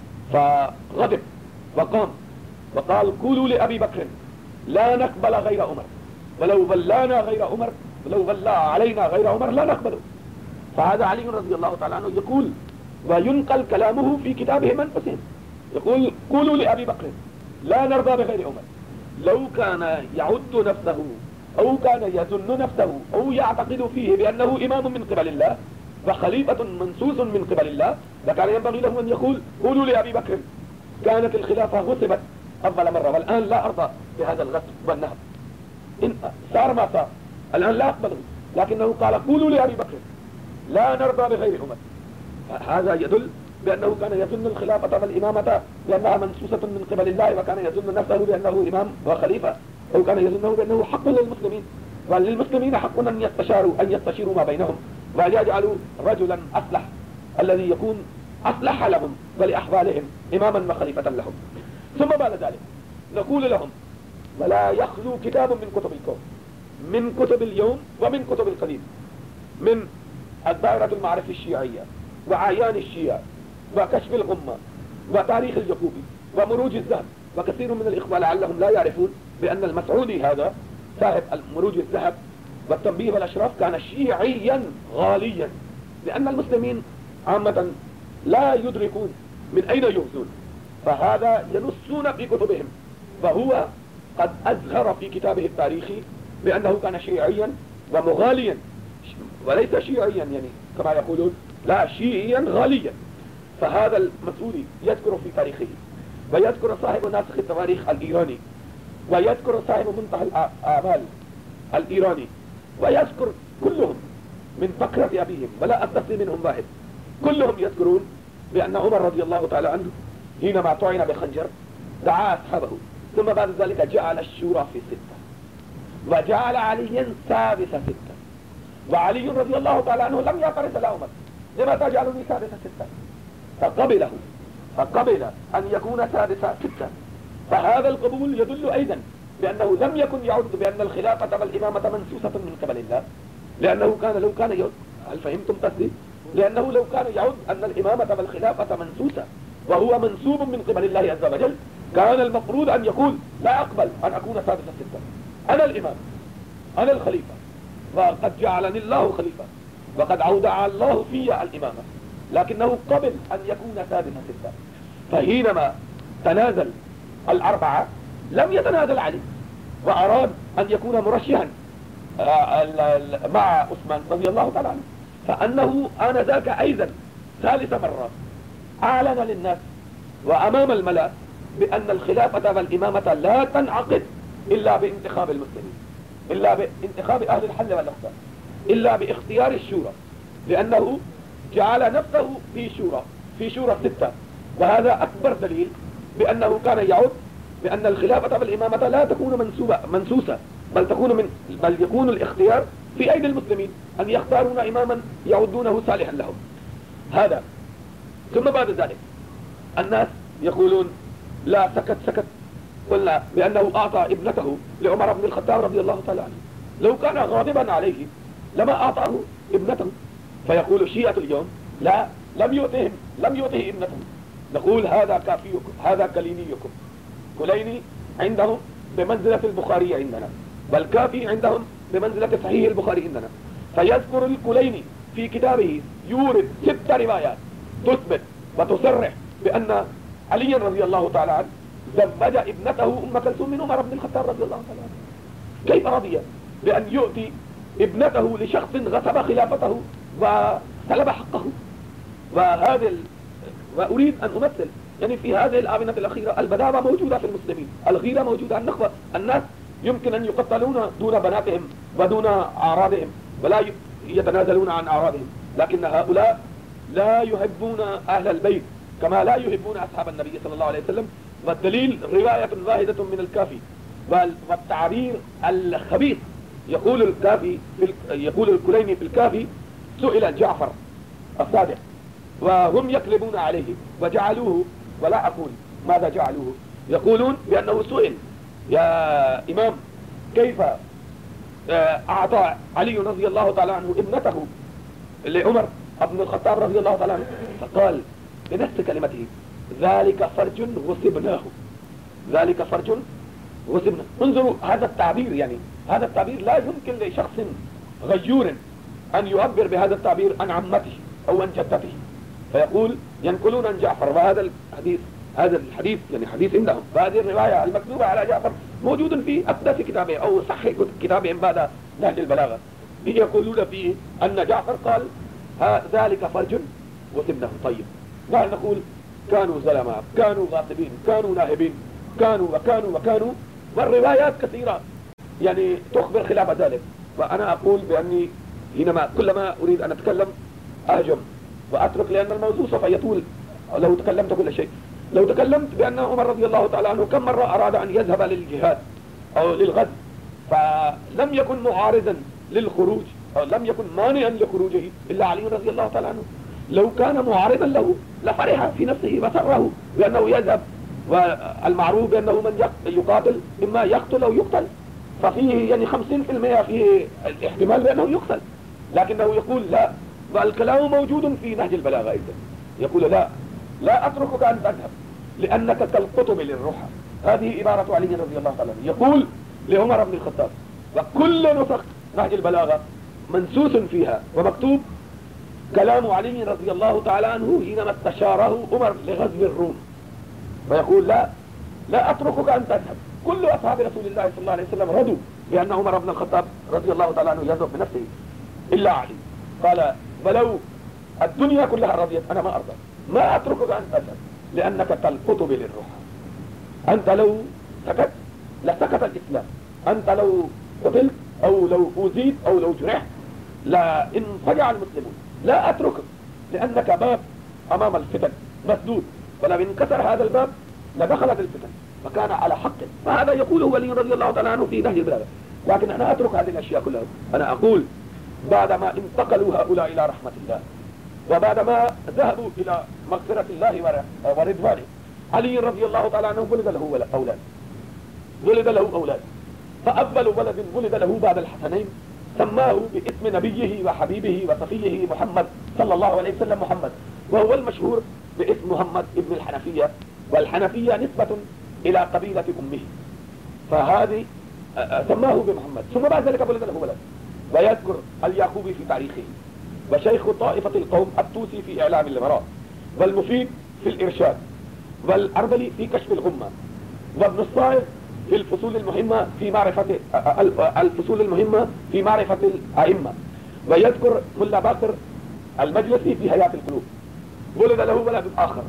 فغضب وقام وقال قولوا لأبي بكر لا نقبل غير عمر، ولو ولانا غير عمر ولو ولى علينا غير عمر لا نقبله. فهذا علي رضي الله تعالى عنه يقول، وينقل كلامه في كتابهم أنفسهم، يقول قولوا لأبي بكر لا نرضى بغير عمر. لو كان يعد نفسه أو كان يظن نفسه أو يعتقد فيه بأنه إمام من قبل الله وخليفة منسوس من قبل الله لكان ينبغي له أن يقول قولوا لأبي بكر كانت الخلافة غصبت أول مرة والآن لا أرضى بهذا الغصب والنهب، إن صار ما صار الآن لا أقبله، لكنه قال قولوا لأبي بكر لا نرضى بغير عمر. هذا يدل بأنه كان يظن الخلافة والإمامة بأنها منسوسة من قبل الله، وكان يظن نفسه بأنه إمام وخليفة، أو كان يظنه بأنه حق للمسلمين، وللمسلمين حق أن يستشاروا أن يستشيروا ما بينهم ويجعلوا رجلا أصلح الذي يكون أصلح لهم ولأحوالهم إماما وخليفة لهم. ثم بعد ذلك نقول لهم ولا يخلو كتاب من كتب الكون، من كتب اليوم ومن كتب القديم، من الدائرة المعرفة الشيعية وعيان الشيعة وكشف الغمة وتاريخ الجكوبي ومروج الذهب. وكثير من الإخوة لعلهم لا يعرفون بأن المسعودي هذا صاحب مروج الذهب والتنبيه والأشراف كان شيعيا غاليا، لأن المسلمين عامة لا يدركون من أين يؤذون، فهذا ينصون في كتبهم. فهو قد أزهر في كتابه التاريخي بأنه كان شيعيا ومغاليا، وليس شيعيا يعني كما يقولون، لا، شيعيا غاليا. فهذا المسؤولي يذكر في تاريخه، ويذكر صاحب ناسخ التواريخ الإيراني، ويذكر صاحب منتهى الآمال الإيراني، ويذكر كلهم من فكرة أبيهم، ولا أستثني منهم واحد، كلهم يذكرون بأن عمر رضي الله تعالى عنه حينما طعن بخنجر دعا أصحابه، ثم بعد ذلك جعل الشورى في ستة، وجعل عليا سادس ستة، وعلي رضي الله تعالى عنه لم يعترض على عمر، لما تجعلني سادس ستة؟ فقبله، فقبل أن يكون سادس ستة. فهذا القبول يدل أيضا بأنه لم يكن يعد بأن الخلافة والإمامة منسوسة من قبل الله، لأنه كان لو كان يعد، هل فهمتم قصدي؟ لأنه لو كان يعد أن الإمامة والخلافة منسوسة وهو منسوب من قبل الله عز وجل، كان المفروض أن يقول لا أقبل أن أكون سادس ستة، أنا الإمام، أنا الخليفة، وقد جعلني الله خليفة، وقد أودع الله في الإمامة، لكنه قبل أن يكون سادس ستة. فحينما تنازل الأربعة لم يتنازل علي، وأراد أن يكون مرشحا مع عثمان رضي الله تعالى عنه، فأنه آنذاك أيضا ثالث مرة أعلن للناس وأمام الملأ بأن الخلافة والإمامة لا تنعقد إلا بانتخاب المسلمين، إلا بانتخاب أهل الحل والعقد، إلا باختيار الشورى، لأنه جعل نفسه في شورى في شورى الستة. وهذا أكبر دليل بأنه كان يعد بأن الخلافة والإمامة لا تكون منسوبة منسوسة، بل تكون من بل يكون الاختيار في أيدي المسلمين أن يختارون إماما يعدونه صالحا لهم. هذا. ثم بعد ذلك الناس يقولون لا، سكت سكت، قلنا بأنه أعطى ابنته لعمر بن الخطاب رضي الله تعالى عنه، لو كان غاضبا عليه لما أعطاه ابنته. فيقول الشيعة اليوم لا، لم يؤتهم لم يؤته ابنته. نقول هذا كافيكم، هذا كلينيكم. كليني عندهم بمنزلة البخاري عندنا، بل كافي عندهم بمنزلة صحيح البخاري عندنا. فيذكر الكليني في كتابه يورد ست روايات تثبت وتصرح بأن علي رضي الله تعالى عنه زوج ابنته أم كلثوم من عمر بن الخطاب رضي الله تعالى عنه. كيف رضي بأن يؤتي ابنته لشخص غصب خلافته وسلب حقه؟ وهذا ال... وأريد أن أمثل يعني في هذه الآونة الأخيرة البداوة موجودة في المسلمين، الغيرة موجودة، النخوة، الناس يمكن أن يقتلون دون بناتهم ودون أعراضهم ولا يتنازلون عن أعراضهم، لكن هؤلاء لا يحبون أهل البيت كما لا يحبون أصحاب النبي صلى الله عليه وسلم. والدليل رواية واحدة من الكافي والتعبير الخبيث. يقول الكافي يقول الكليني في الكافي سئل جعفر الصادق وهم يكذبون عليه وجعلوه، ولا أقول ماذا جعلوه، يقولون بأنه سئل يا إمام كيف أعطى علي رضي الله تعالى عنه ابنته لعمر بن الخطاب رضي الله تعالى عنه، فقال بنفس كلمته ذلك فرج غصبناه، ذلك فرج غصبناه. انظروا هذا التعبير، يعني هذا التعبير لا يمكن لشخص غيور أن يعبر بهذا التعبير عن عمته أو عن جدته. فيقول ينقلون عن جعفر، وهذا الحديث هذا الحديث يعني حديث عندهم، وهذه الرواية المكتوبة على جعفر موجود في أقدس كتابه أو صحيح كتابهم بعد نهج البلاغة، يقولون فيه أن جعفر قال ذلك فرج وسبناه. طيب نحن نقول كانوا ظلماء، كانوا غاصبين، كانوا ناهبين، كانوا وكانوا وكانوا، والروايات كثيرة يعني تخبر خلاف ذلك. وأنا أقول بأني حينما كلما أريد أن أتكلم أهجم وأترك، لأن الموضوع سوف يطول لو تكلمت كل شيء. لو تكلمت بأن عمر رضي الله تعالى عنه كم مرة أراد أن يذهب للجهاد أو للغزو فلم يكن معارضا للخروج أو لم يكن مانعا لخروجه إلا علي رضي الله تعالى عنه. لو كان معارضا له لفرح في نفسه وسره بأنه يذهب والمعروف بأنه من يقاتل إما يقتل أو يقتل، ففيه يعني خمسين في المئة فيه الاحتمال بأنه يقتل، لكنه يقول لا، والكلام موجود في نهج البلاغة أيضا، يقول لا لا أتركك أن تذهب لأنك كالقطب للروح. هذه عبارة علي رضي الله تعالى عنه يقول لعمر بن الخطاب، وكل نسخ نهج البلاغة منسوس فيها ومكتوب كلام علي رضي الله تعالى عنه حينما استشاره عمر لغزو الروم، فيقول لا لا أتركك أن تذهب. كل أصحاب رسول الله صلى الله عليه وسلم رضوا بأن عمر بن الخطاب رضي الله تعالى عنه يذهب بنفسه إلا علي، قال ولو الدنيا كلها رضيت أنا ما أرضى، ما أتركك أن تذهب لأنك كالقطب للروح. أنت لو سكت لسكت الإسلام، أنت لو قتلت أو لو أوذيت أو لو جرحت لا انفجع المسلمون، لا أتركك لأنك باب أمام الفتن مسدود، ولو انكسر هذا الباب لدخلت الفتن، فكان على حق. فهذا يقوله علي رضي الله تعالى عنه في نهج البلاغة. لكن أنا أترك هذه الأشياء كلها، أنا أقول بعدما انتقلوا هؤلاء إلى رحمة الله وبعدما ذهبوا إلى مغفرة الله ورضوانه، علي رضي الله تعالى عنه ولد له أولاد ولد له أولاد فأول ولد ولد له بعد الحسنين سماه باسم نبيه وحبيبه وصفيه محمد صلى الله عليه وسلم محمد، وهو المشهور باسم محمد ابن الحنفية، والحنفية نسبة إلى قبيلة أمه، فهذه سماه بمحمد. ثم بعد ذلك ولد له ولد، ويذكر اليعقوبي في تاريخه، وشيخ طائفة القوم الطوسي في إعلام البراء، والمفيد في الإرشاد، والأربلي في كشف الغمة، وابن الصائغ في الفصول المهمة في معرفة الفصول المهمة في معرفة الأئمة، ويذكر ملا باقر المجلسي في حياة القلوب. ولد له ولد آخر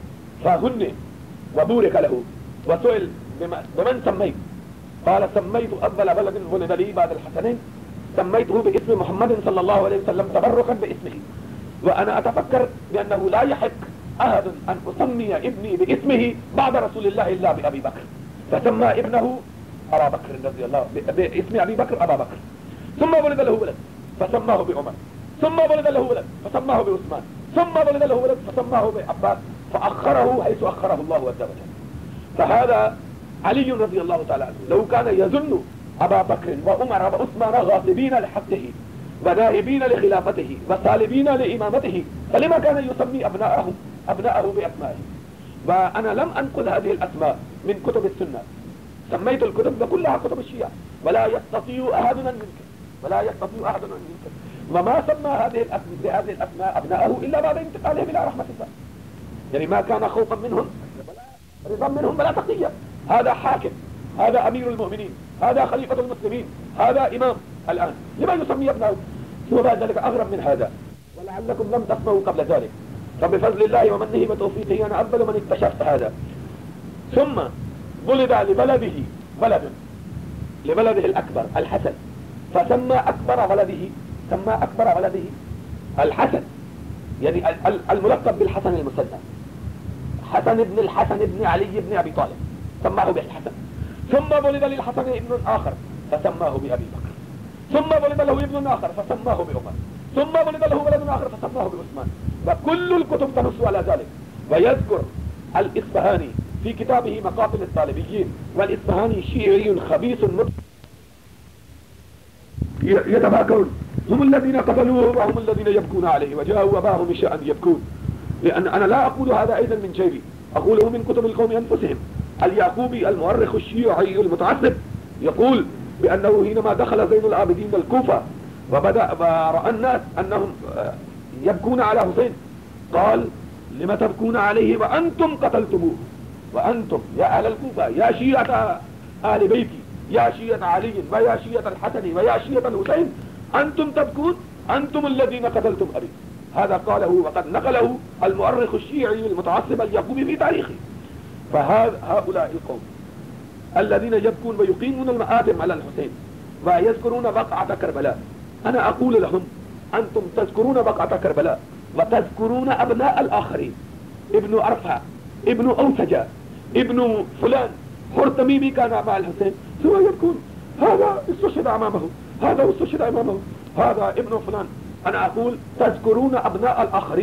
فهن وبورك له، وسئل بمن سميت؟ قال سميت أول ولد ولد لي بعد الحسنين سميته باسم محمد صلى الله عليه وسلم تبركا باسمه، وأنا أتفكر بأنه لا يحق أحد أن أسمي ابني باسمه بعد رسول الله إلا بأبي بكر، فسمى ابنه أبا بكر رضي الله باسم أبي بكر أبا بكر. ثم ولد له ولد فسماه بعمر، ثم ولد له ولد فسماه بعثمان، ثم ولد له ولد فسماه بعباس، فأخره حيث أخره الله عز وجل. فهذا علي رضي الله تعالى عنه لو كان يظن أبا بكر وعمر وعثمان غاصبين لحقه ونائبين لخلافته وطالبين لإمامته، فلما كان يسمي أبناءهم أبناءه بأسمائه؟ وأنا لم أنقل هذه الأسماء من كتب السنة، سميت الكتب كلها كتب الشيعة، ولا يستطيع أحد أن ينكر ولا يستطيع أحد أن ينكر، وما سمى هذه الأسماء بهذه الأسماء أبناءه إلا بعد انتقالهم إلى رحمة الله، يعني ما كان خوفا منهم ولا رضا منهم ولا تقية. هذا حاكم، هذا أمير المؤمنين، هذا خليفة المسلمين، هذا إمام الآن، لما يسمي ابنه؟ ثم بعد ذلك أغرب من هذا، ولعلكم لم تسمعوا قبل ذلك، فبفضل الله ومنه وتوفيقه أنا أول من اكتشفت هذا. ثم ولد لبلده ولد لبلده الأكبر الحسن، فسمى أكبر ولده سمى أكبر ولده الحسن، يعني الملقب بالحسن المسنى، حسن ابن الحسن ابن علي بن أبي طالب، سماه بالحسن. ثم ولد للحسن ابن آخر فسماه بأبي بكر، ثم ولد له ابن آخر فسماه بعمر، ثم ولد له ولد آخر فسماه بعثمان، وكل الكتب تنص على ذلك. ويذكر الإصفهاني في كتابه مقاتل الطالبيين، والإصفهاني شيعي خبيث مطلق يتباكون، هم الذين قتلوه وهم الذين يبكون عليه، وجاءوا أباهم شاء يبكون. لأن أنا لا أقول هذا أيضا من جيبي، أقوله من كتب القوم أنفسهم. اليعقوبي المؤرخ الشيعي المتعصب يقول بأنه حينما دخل زين العابدين الكوفة وبدأ ورأى الناس أنهم يبكون على حسين، قال لما تبكون عليه وأنتم قتلتموه، وأنتم يا أهل الكوفة يا شيعة آل بيتي يا شيعة علي ويا شيعة الحسن ويا شيعة الحسين، أنتم تبكون، أنتم الذين قتلتم أبي. هذا قاله وقد نقله المؤرخ الشيعي المتعصب اليعقوبي في تاريخه. فهؤلاء القوم الذين يبكون ويقيمون المآتم على الحسين ويذكرون بقعة كربلاء، أنا أقول لهم أنتم تذكرون بقعة كربلاء وتذكرون أبناء الآخرين، ابن أرفع، ابن أوسجة، ابن فلان حرتميمي كان مع الحسين، ثم يبكون هذا استشهد أمامه، هذا استشهد أمامه، هذا ابن فلان. أنا أقول تذكرون أبناء الآخرين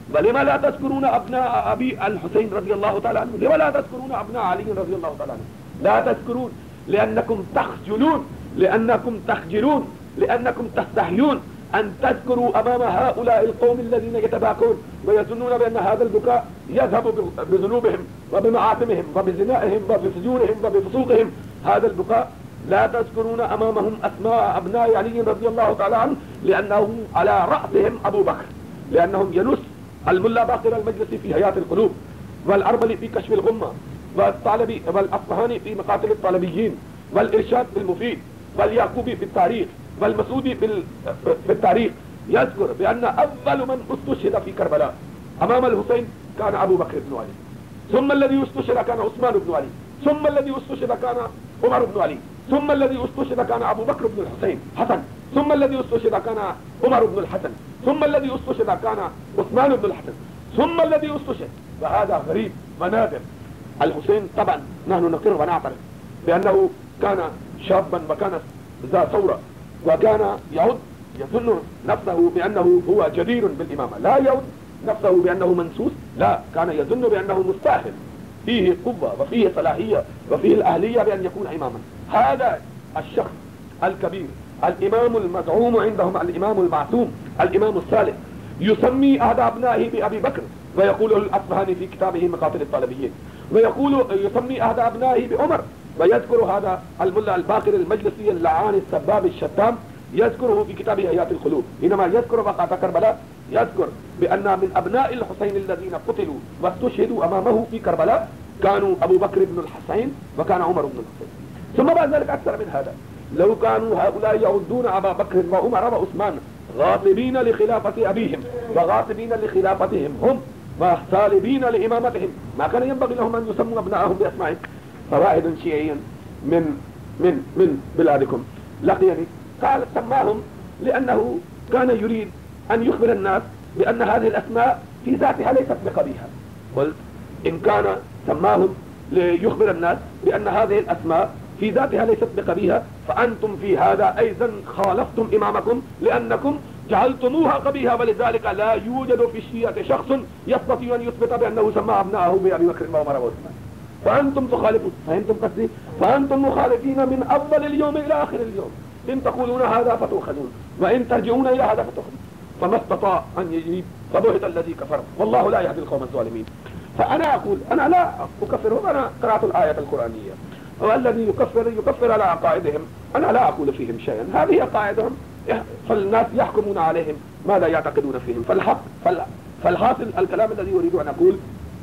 ولما لا تذكرون أبناء أبي الحسين رضي الله تعالى عنه؟ لما لا تذكرون أبناء علي رضي الله تعالى عنه؟ لا تذكرون لأنكم تخجلون، لأنكم تخجلون، لأنكم تستحيون أن تذكروا أمام هؤلاء القوم الذين يتباكون ويظنون بأن هذا البكاء يذهب بذنوبهم وبمعاصمهم وبزنائهم وبفجورهم وبفسوقهم. هذا البكاء لا تذكرون أمامهم أسماء أبناء علي رضي الله تعالى عنه، لأنه على رأسهم أبو بكر، لأنهم ينس الملا باقر المجلسي في حياة القلوب، والأرملي في كشف الغمة، والطالبي والأصفهاني في مقاتل الطالبيين، والإرشاد بالمفيد، واليعقوبي في التاريخ، والمسعودي في التاريخ يذكر بأن أول من استشهد في كربلاء أمام الحسين كان أبو بكر بن علي، ثم الذي استشهد كان عثمان بن علي، ثم الذي استشهد كان عمر بن علي، ثم الذي استشهد كان أبو بكر بن الحسين حسن، ثم الذي استشهد كان عمر بن الحسن، ثم الذي استشهد كان عثمان بن الحسن، ثم الذي استشهد. فهذا غريب ونادر. الحسين طبعا نحن نقر ونعترف بأنه كان شابا وكان ذا ثورة، وكان يعد يظن نفسه بأنه هو جدير بالإمامة، لا يعد نفسه بأنه منسوس، لا، كان يظن بأنه مستاهل، فيه قوة وفيه صلاحية وفيه الأهلية بأن يكون إماما. هذا الشخص الكبير الإمام المزعوم عندهم، الإمام المعصوم، الإمام الصالح، يسمي أحد أبنائه بأبي بكر، ويقول الأصفهاني في كتابه مقاتل الطالبيين، ويقول يسمي أحد أبنائه بعمر، ويذكر هذا الملا الباقر المجلسي اللعان السباب الشتام يذكره في كتابه حياة القلوب، حينما يذكر وقعة كربلاء يذكر بأن من أبناء الحسين الذين قتلوا واستشهدوا أمامه في كربلاء كانوا أبو بكر بن الحسين وكان عمر بن الحسين. ثم بعد ذلك أكثر من هذا، لو كانوا هؤلاء يعدون أبا بكر وعمر وعثمان غاصبين لخلافة أبيهم وغاصبين لخلافتهم هم وطالبين لإمامتهم، ما كان ينبغي لهم أن يسموا أبنائهم بأسمائهم. فواحد شيعي من من من بلادكم لقيني قال سماهم لأنه كان يريد أن يخبر الناس بأن هذه الأسماء في ذاتها ليست بقبيحة. قلت إن كان سماهم ليخبر الناس بأن هذه الأسماء في ذاتها ليست بقبيحة، فأنتم في هذا أيضا خالفتم إمامكم، لأنكم جعلتموها قبيحة، ولذلك لا يوجد في الشيعة شخص يستطيع أن يثبت بأنه سمى أبنائه بأبي بكر وعمر وعثمان. فأنتم تخالفون، فهمتم قصدي؟ فأنتم مخالفين من أول اليوم إلى آخر اليوم، إن تقولون هذا فتؤخذون، وإن ترجعون إلى هذا فتؤخذون. فما استطاع أن يجيب فبهت الذي كفر، والله لا يهدي القوم الظالمين. فأنا أقول أنا لا أكفرهم، أنا قرأت الآية القرآنية، والذي يكفر يكفر على عقائدهم، أنا لا أقول فيهم شيئا، هذه عقائدهم، فالناس يحكمون عليهم ماذا يعتقدون فيهم. فالحق فالحاصل الكلام الذي أريد أن أقول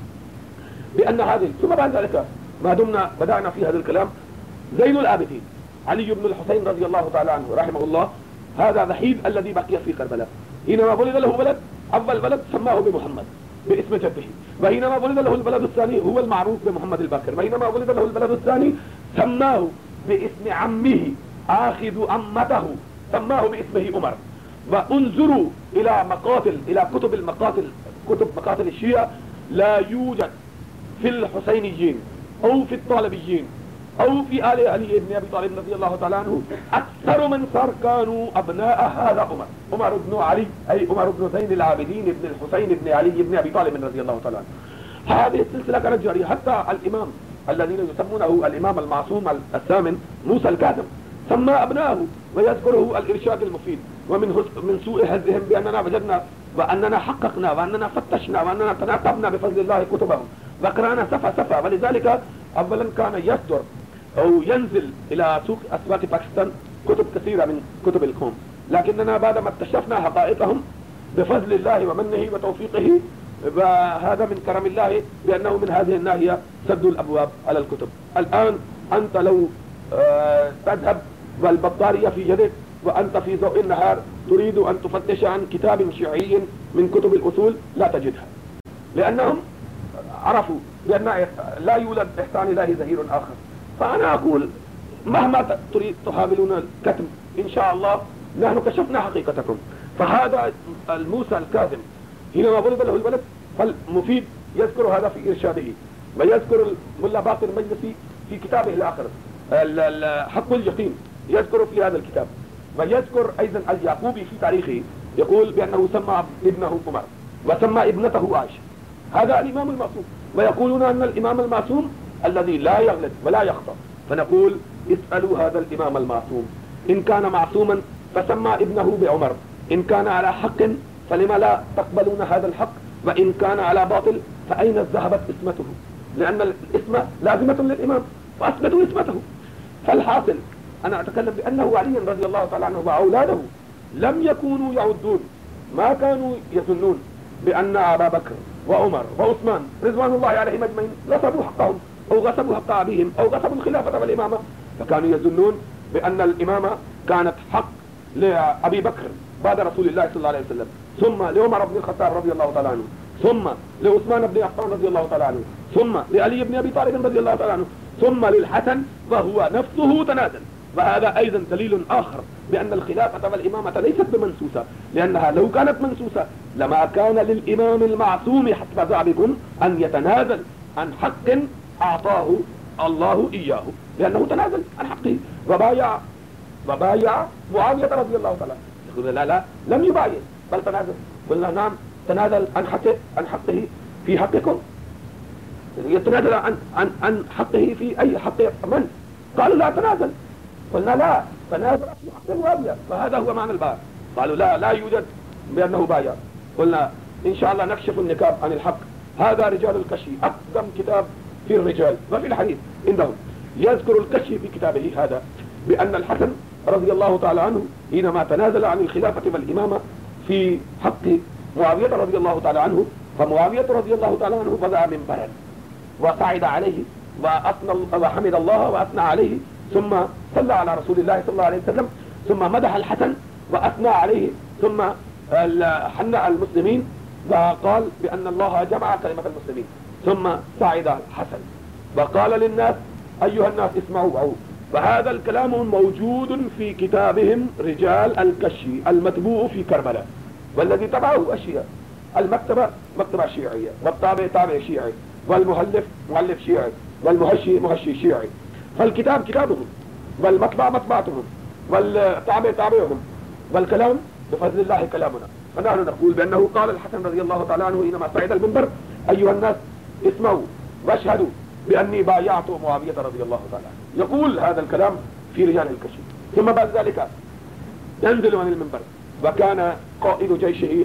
بأن هذه. ثم بعد ذلك ما دمنا بدأنا في هذا الكلام، زين العابدين علي بن الحسين رضي الله تعالى عنه رحمه الله، هذا الوحيد الذي بقي في كربلاء. حينما ولد له ولد، أول ولد سماه بمحمد باسم جده، وحينما ولد له الولد الثاني هو المعروف بمحمد الباقر، وحينما ولد له الولد الثاني سماه باسم عمه آخذ عمته، سماه باسمه عمر. وانظروا إلى مقاتل إلى كتب المقاتل كتب مقاتل الشيعة، لا يوجد في الحسينيين أو في الطالبيين أو في آل علي بن أبي طالب رضي الله تعالى عنه أكثر من صار كانوا أبناء هذا عمر، عمر بن علي أي عمر بن زين العابدين بن الحسين بن علي بن أبي طالب رضي الله تعالى عنه. هذه السلسلة كانت جارية، حتى الإمام الذين يسمونه الإمام المعصوم الثامن موسى الكاظم سمى أبنائه، ويذكره الإرشاد المفيد. ومن من سوء حظهم بأننا وجدنا وأننا حققنا وأننا فتشنا وأننا تناقبنا بفضل الله كتبهم وقرأنا صفحة صفحة، ولذلك أولا كان يصدر أو ينزل إلى سوق أسواق باكستان كتب كثيرة من كتب القوم، لكننا بعدما اكتشفنا حقائقهم بفضل الله ومنه وتوفيقه، وهذا من كرم الله بأنه من هذه الناحية سد الأبواب على الكتب. الآن أنت لو آه تذهب والبطارية في يدك وأنت في ضوء النهار تريد أن تفتش عن كتاب شيعي من كتب الأصول لا تجدها، لأنهم عرفوا بأن لا يولد إحسان الله زهير آخر. فأنا أقول مهما تريد تحاولون الكتم إن شاء الله نحن كشفنا حقيقتكم. فهذا الموسى الكاظم حينما ولد له الولد، فالمفيد يذكر هذا في إرشاده، ويذكر الملا باقر المجلسي في كتابه الآخر حق اليقين يذكر في هذا الكتاب، ويذكر أيضا اليعقوبي في تاريخه يقول بأنه سمى ابنه عمر. وسمى ابنته عائشة. هذا الإمام المعصوم، ويقولون أن الإمام المعصوم الذي لا يغلط ولا يخطأ. فنقول اسألوا هذا الإمام المعصوم إن كان معصوما فسمى ابنه بعمر، إن كان على حق فلما لا تقبلون هذا الحق، وإن كان على باطل فأين ذهبت اسمته؟ لأن الاسم لازمة للإمام وأثبتوا اسمته. فالحاصل أنا أتكلم بأنه علي رضي الله تعالى عنه وأولاده لم يكونوا يعدون، ما كانوا يظنون بأن أبا بكر وعمر وعثمان رضوان الله عليهم أجمعين غصبوا حقهم أو غصبوا حق أبيهم أو غصبوا الخلافة والإمامة، فكانوا يظنون بأن الإمامة كانت حق لأبي بكر بعد رسول الله صلى الله عليه وسلم، ثم لعمر بن الخطاب رضي الله تعالى عنه، ثم لعثمان بن عفان رضي الله تعالى عنه، ثم لعلي بن أبي طالب رضي الله تعالى عنه، ثم للحسن وهو نفسه تنازل. وهذا أيضا دليل آخر بأن الخلافة والإمامة ليست بمنسوسة، لأنها لو كانت منسوسة لما كان للإمام المعصوم حسب زعمكم أن يتنازل عن حق أعطاه الله إياه، لأنه تنازل عن حقه وبايع وبايع معاوية رضي الله تعالى. يقول لا لا لم يبايع بل تنازل. قلنا نعم تنازل عن حقه عن حقه في حقكم، يتنازل عن عن عن حقه في أي حق من؟ قالوا لا تنازل. قلنا لا تنازل في حق معاوية، فهذا هو معنى البايع. قالوا لا لا يوجد بأنه بايع. قلنا إن شاء الله نكشف النقاب عن الحق. هذا رجال الكشي أقدم كتاب في الرجال وفي الحديث عندهم، يذكر الكشي في كتابه هذا بأن الحسن رضي الله تعالى عنه حينما تنازل عن الخلافة والإمامة في حق معاوية رضي الله تعالى عنه، فمعاوية رضي الله تعالى عنه وضع منبرا وصعد عليه وأثنى وحمد الله وأثنى عليه، ثم صلى على رسول الله صلى الله عليه وسلم، ثم مدح الحسن وأثنى عليه، ثم حنى المسلمين وقال بأن الله جمع كلمة المسلمين، ثم صعد الحسن وقال للناس أيها الناس اسمعوا وعوا. وهذا الكلام موجود في كتابهم رجال الكشي المطبوع في كربلاء، والذي تبعه الشيعة. المكتبة مكتبة شيعية، والطابع طابع شيعي، والمؤلف مؤلف شيعي، والمهشي مهشي شيعي، فالكتاب كتابهم، والمطبع مطبعتهم، والطابع طابعهم، والكلام بفضل الله كلامنا. فنحن نقول بأنه قال الحسن رضي الله تعالى عنه حينما صعد المنبر أيها الناس اسمعوا واشهدوا بأني بايعت معاوية رضي الله تعالى عنه. يقول هذا الكلام في رجال الكشف. ثم بعد ذلك ينزل عن المنبر، وكان قائد جيشه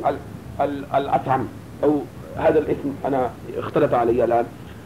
الأطعم أو هذا الاسم أنا اختلط علي الآن،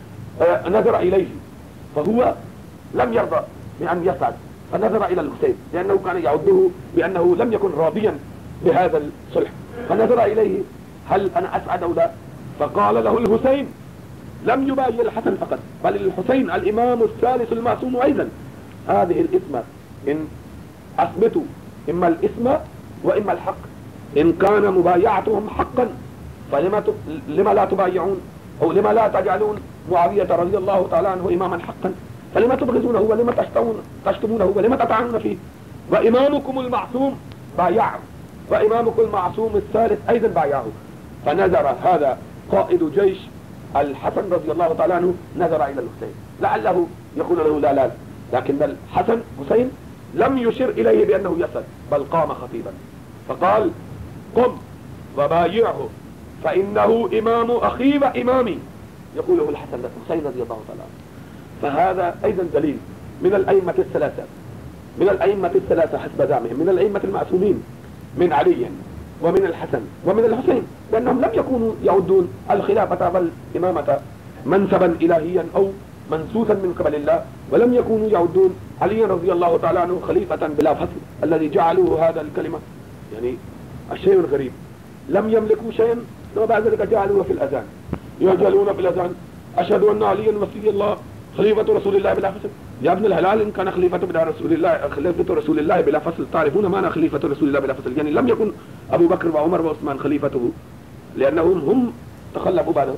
نظر إليه فهو لم يرضى بأن يصعد، فنظر إلى الحسين لأنه كان يعده بأنه لم يكن راضيا بهذا الصلح، فنظر إليه هل أنا أسعد أو لا؟ فقال له الحسين لم يبايع الحسن فقط بل الحسين الإمام الثالث المعصوم أيضا. هذه الإسمة إن أثبتوا إما الإسم وإما الحق، إن كان مبايعتهم حقا فلما لما لا تبايعون أو لما لا تجعلون معاوية رضي الله تعالى عنه إماما حقا، فلما تبغزونه ولما تشتمونه ولما تطعنون فيه؟ وإمامكم المعصوم بايعه، وإمامكم المعصوم الثالث أيضا بايعه. فنظر هذا قائد جيش الحسن رضي الله تعالى عنه نظر إلى الحسين لعله يقول له لا لا، لكن الحسن حسين لم يشر إليه بأنه يسد، بل قام خطيبا فقال قم وبايعه فإنه إمام أخي وإمامي، يقوله الحسن حسين رضي الله تعالى عنه. فهذا أيضا دليل من الأئمة الثلاثة من الأئمة الثلاثة حسب زعمهم، من الأئمة المعصومين من علي ومن الحسن ومن الحسين، بأنهم لم يكونوا يعدون الخلافة والإمامة منسبا إلهيا أو منسوسا من قبل الله، ولم يكونوا يعدون علي رضي الله تعالى عنه خليفة بلا فصل الذي جعلوه هذا الكلمة يعني الشيء الغريب، لم يملكوا شيئا ثم بعد ذلك جعلوه في الأذان، يجعلون في الأذان أشهد أن عليا ولي الله خليفة رسول الله بلا فصل. يا ابن الهلال إن كان خليفة بلا رسول الله خليفة رسول الله بلا فصل تعرفون معنى خليفة رسول الله بلا فصل، يعني لم يكن أبو بكر وعمر وعثمان خليفته لأنهم هم تخلفوا بعده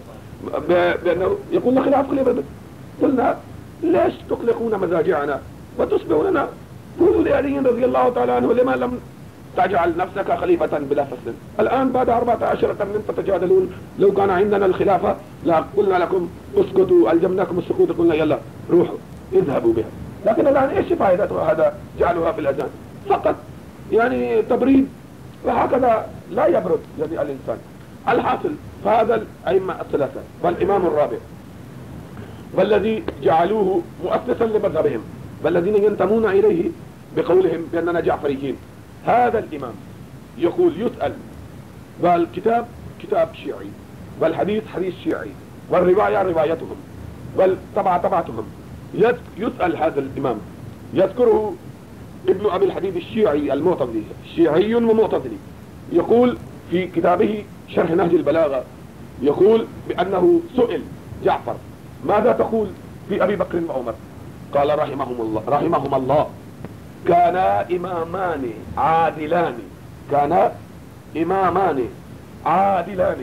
بأنه يقول خلاف خليفة. قلنا ليش تقلقون مزاجعنا وتصبحوننا؟ قولوا لعلي رضي الله تعالى عنه لما لم تجعل نفسك خليفة بلا فصل؟ الآن بعد أربعة عشر قرن تتجادلون لو كان عندنا الخلافة لا قلنا لكم اسكتوا ألجمناكم السكوت، قلنا يلا روحوا اذهبوا بها. لكن الآن ايش فائدة هذا؟ جعلوها في الأذان فقط يعني تبريد، وهكذا لا يبرد يعني الإنسان. الحاصل فهذا الأئمة الثلاثة والإمام الرابع والذي جعلوه مؤسسا لمذهبهم والذين ينتمون إليه بقولهم بأننا جعفريين، هذا الإمام يقول يسأل، والكتاب كتاب شيعي، والحديث حديث شيعي، والرواية روايتهم، والطبعة طبعتهم. يسأل هذا الإمام، يذكره ابن أبي الحديد الشيعي المعتزلي، شيعي ومعتزلي، يقول في كتابه شرح نهج البلاغة، يقول بأنه سئل جعفر ماذا تقول في أبي بكر وعمر؟ قال رحمهم الله رحمهم الله كانا إمامان عادلان، كانا إمامان عادلان.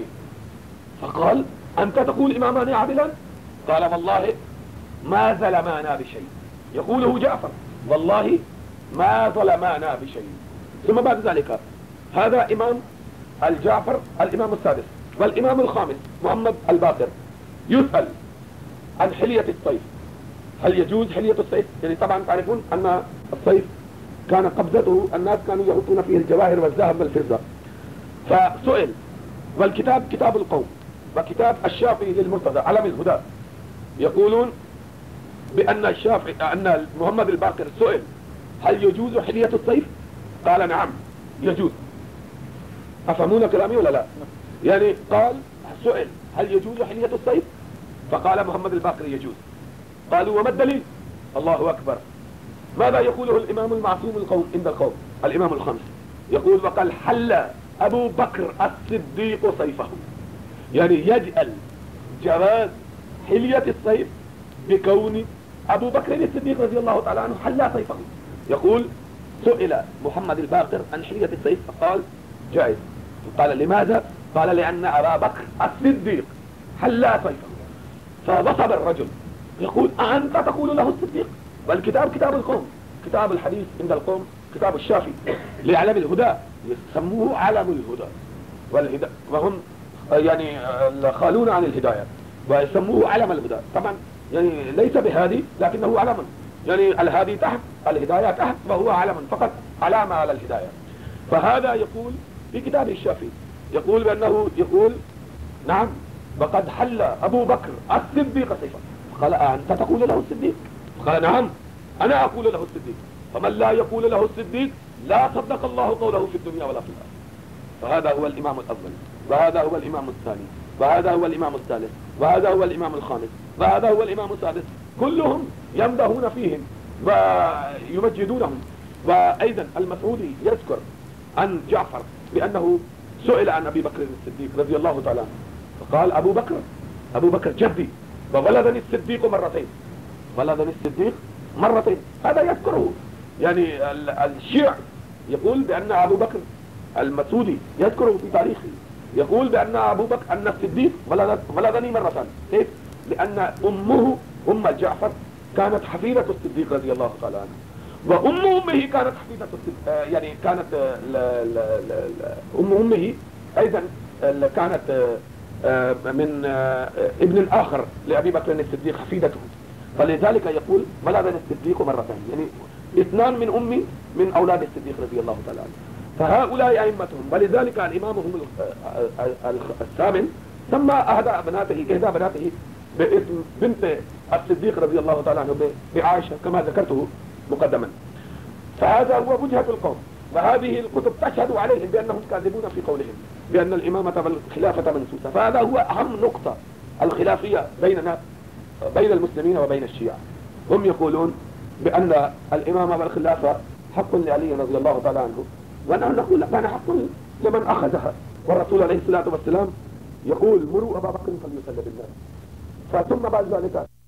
فقال أنت تقول إمامان عادلان؟ قال والله ما ظلمانا بشيء، يقوله جعفر والله ما ظلمانا بشيء. ثم بعد ذلك هذا إمام الجعفر الإمام السادس والإمام الخامس محمد الباقر يسأل عن حلية الصيف، هل يجوز حلية الصيف؟ يعني طبعا تعرفون أن الصيف كان قبضته الناس كانوا يحطون فيه الجواهر والذهب والفضة. فسئل، والكتاب كتاب القوم وكتاب الشافعي للمرتضى علم الهدى يقولون بأن الشافعي أن محمد الباقر سئل هل يجوز حلية الصيف؟ قال نعم يجوز. أفهمون كلامي ولا لا؟ يعني قال سئل هل يجوز حلية الصيف؟ فقال محمد الباقر يجوز. قالوا وما الدليل؟ الله أكبر. ماذا يقوله الإمام المعصوم القوم عند القوم الإمام الخامس؟ يقول وقال حل أبو بكر الصديق صيفه، يعني يجعل جواز حلية الصيف بكون أبو بكر الصديق رضي الله تعالى عنه حل صيفه. يقول سئل محمد الباقر عن حلية الصيف فقال جائز. قال لماذا؟ قال لأن أبا بكر الصديق حل صيفه. فوصب الرجل يقول أنت تقول له الصديق؟ والكتاب كتاب القوم، كتاب الحديث عند القوم كتاب الشافعي لعلم الهدى، يسموه علم الهدى والهدى وهم يعني خالون عن الهداية ويسموه علم الهدى. طبعا يعني ليس بهادي لكنه علم، يعني الهادي تحت الهداية تحت وهو علم فقط علامة على الهداية. فهذا يقول في كتاب الشافعي يقول بأنه يقول نعم وقد حل أبو بكر الصديق صيفا. قال أنت تقول له الصديق؟ قال نعم أنا أقول له الصديق. فمن لا يقول له الصديق لا صدق الله قوله في الدنيا ولا في الآخرة. فهذا هو الإمام الأول، وهذا هو الإمام الثاني، وهذا هو الإمام الثالث، وهذا هو الإمام الخامس، وهذا هو الإمام السادس، كلهم يمدحون فيهم ويمجدونهم. وأيضا المسعودي يذكر عن جعفر بأنه سئل عن أبي بكر الصديق رضي الله تعالى عنه فقال أبو بكر أبو بكر جدي وولدني الصديق مرتين، ولدني الصديق مرتين. هذا يذكره يعني الشيعي يقول بأن أبو بكر المسعودي يذكره في تاريخه يقول بأن أبو بكر أن الصديق ولدني مرتين. كيف؟ لأن أمه أم جعفر كانت حفيدة الصديق رضي الله تعالى عنه، وأم أمه كانت حفيدة الصديق، يعني كانت ل ل ل أم أمه أيضا كانت من ابن الآخر لأبي بكر الصديق حفيدته، فلذلك يقول ولدني الصديق مرتين، يعني اثنان من أمي من أولاد الصديق رضي الله تعالى عنه. فهؤلاء أئمتهم، ولذلك الإمامهم الثامن سمى أحدى بناته إحدى بناته باسم بنت الصديق رضي الله تعالى عنه بعائشة كما ذكرته مقدما. فهذا هو وجهة القوم، وهذه الكتب تشهد عليهم بأنهم كاذبون في قولهم بأن الإمامة والخلافة منسوسة. فهذا هو أهم نقطة الخلافية بيننا بين المسلمين وبين الشيعة. هم يقولون بأن الإمامة والخلافة حق لعلي رضي الله تعالى عنه، ونحن نقول كان حق لمن أخذها، والرسول عليه الصلاة والسلام يقول مروا أبا بكر فليصلي بالناس. ثم بعد ذلك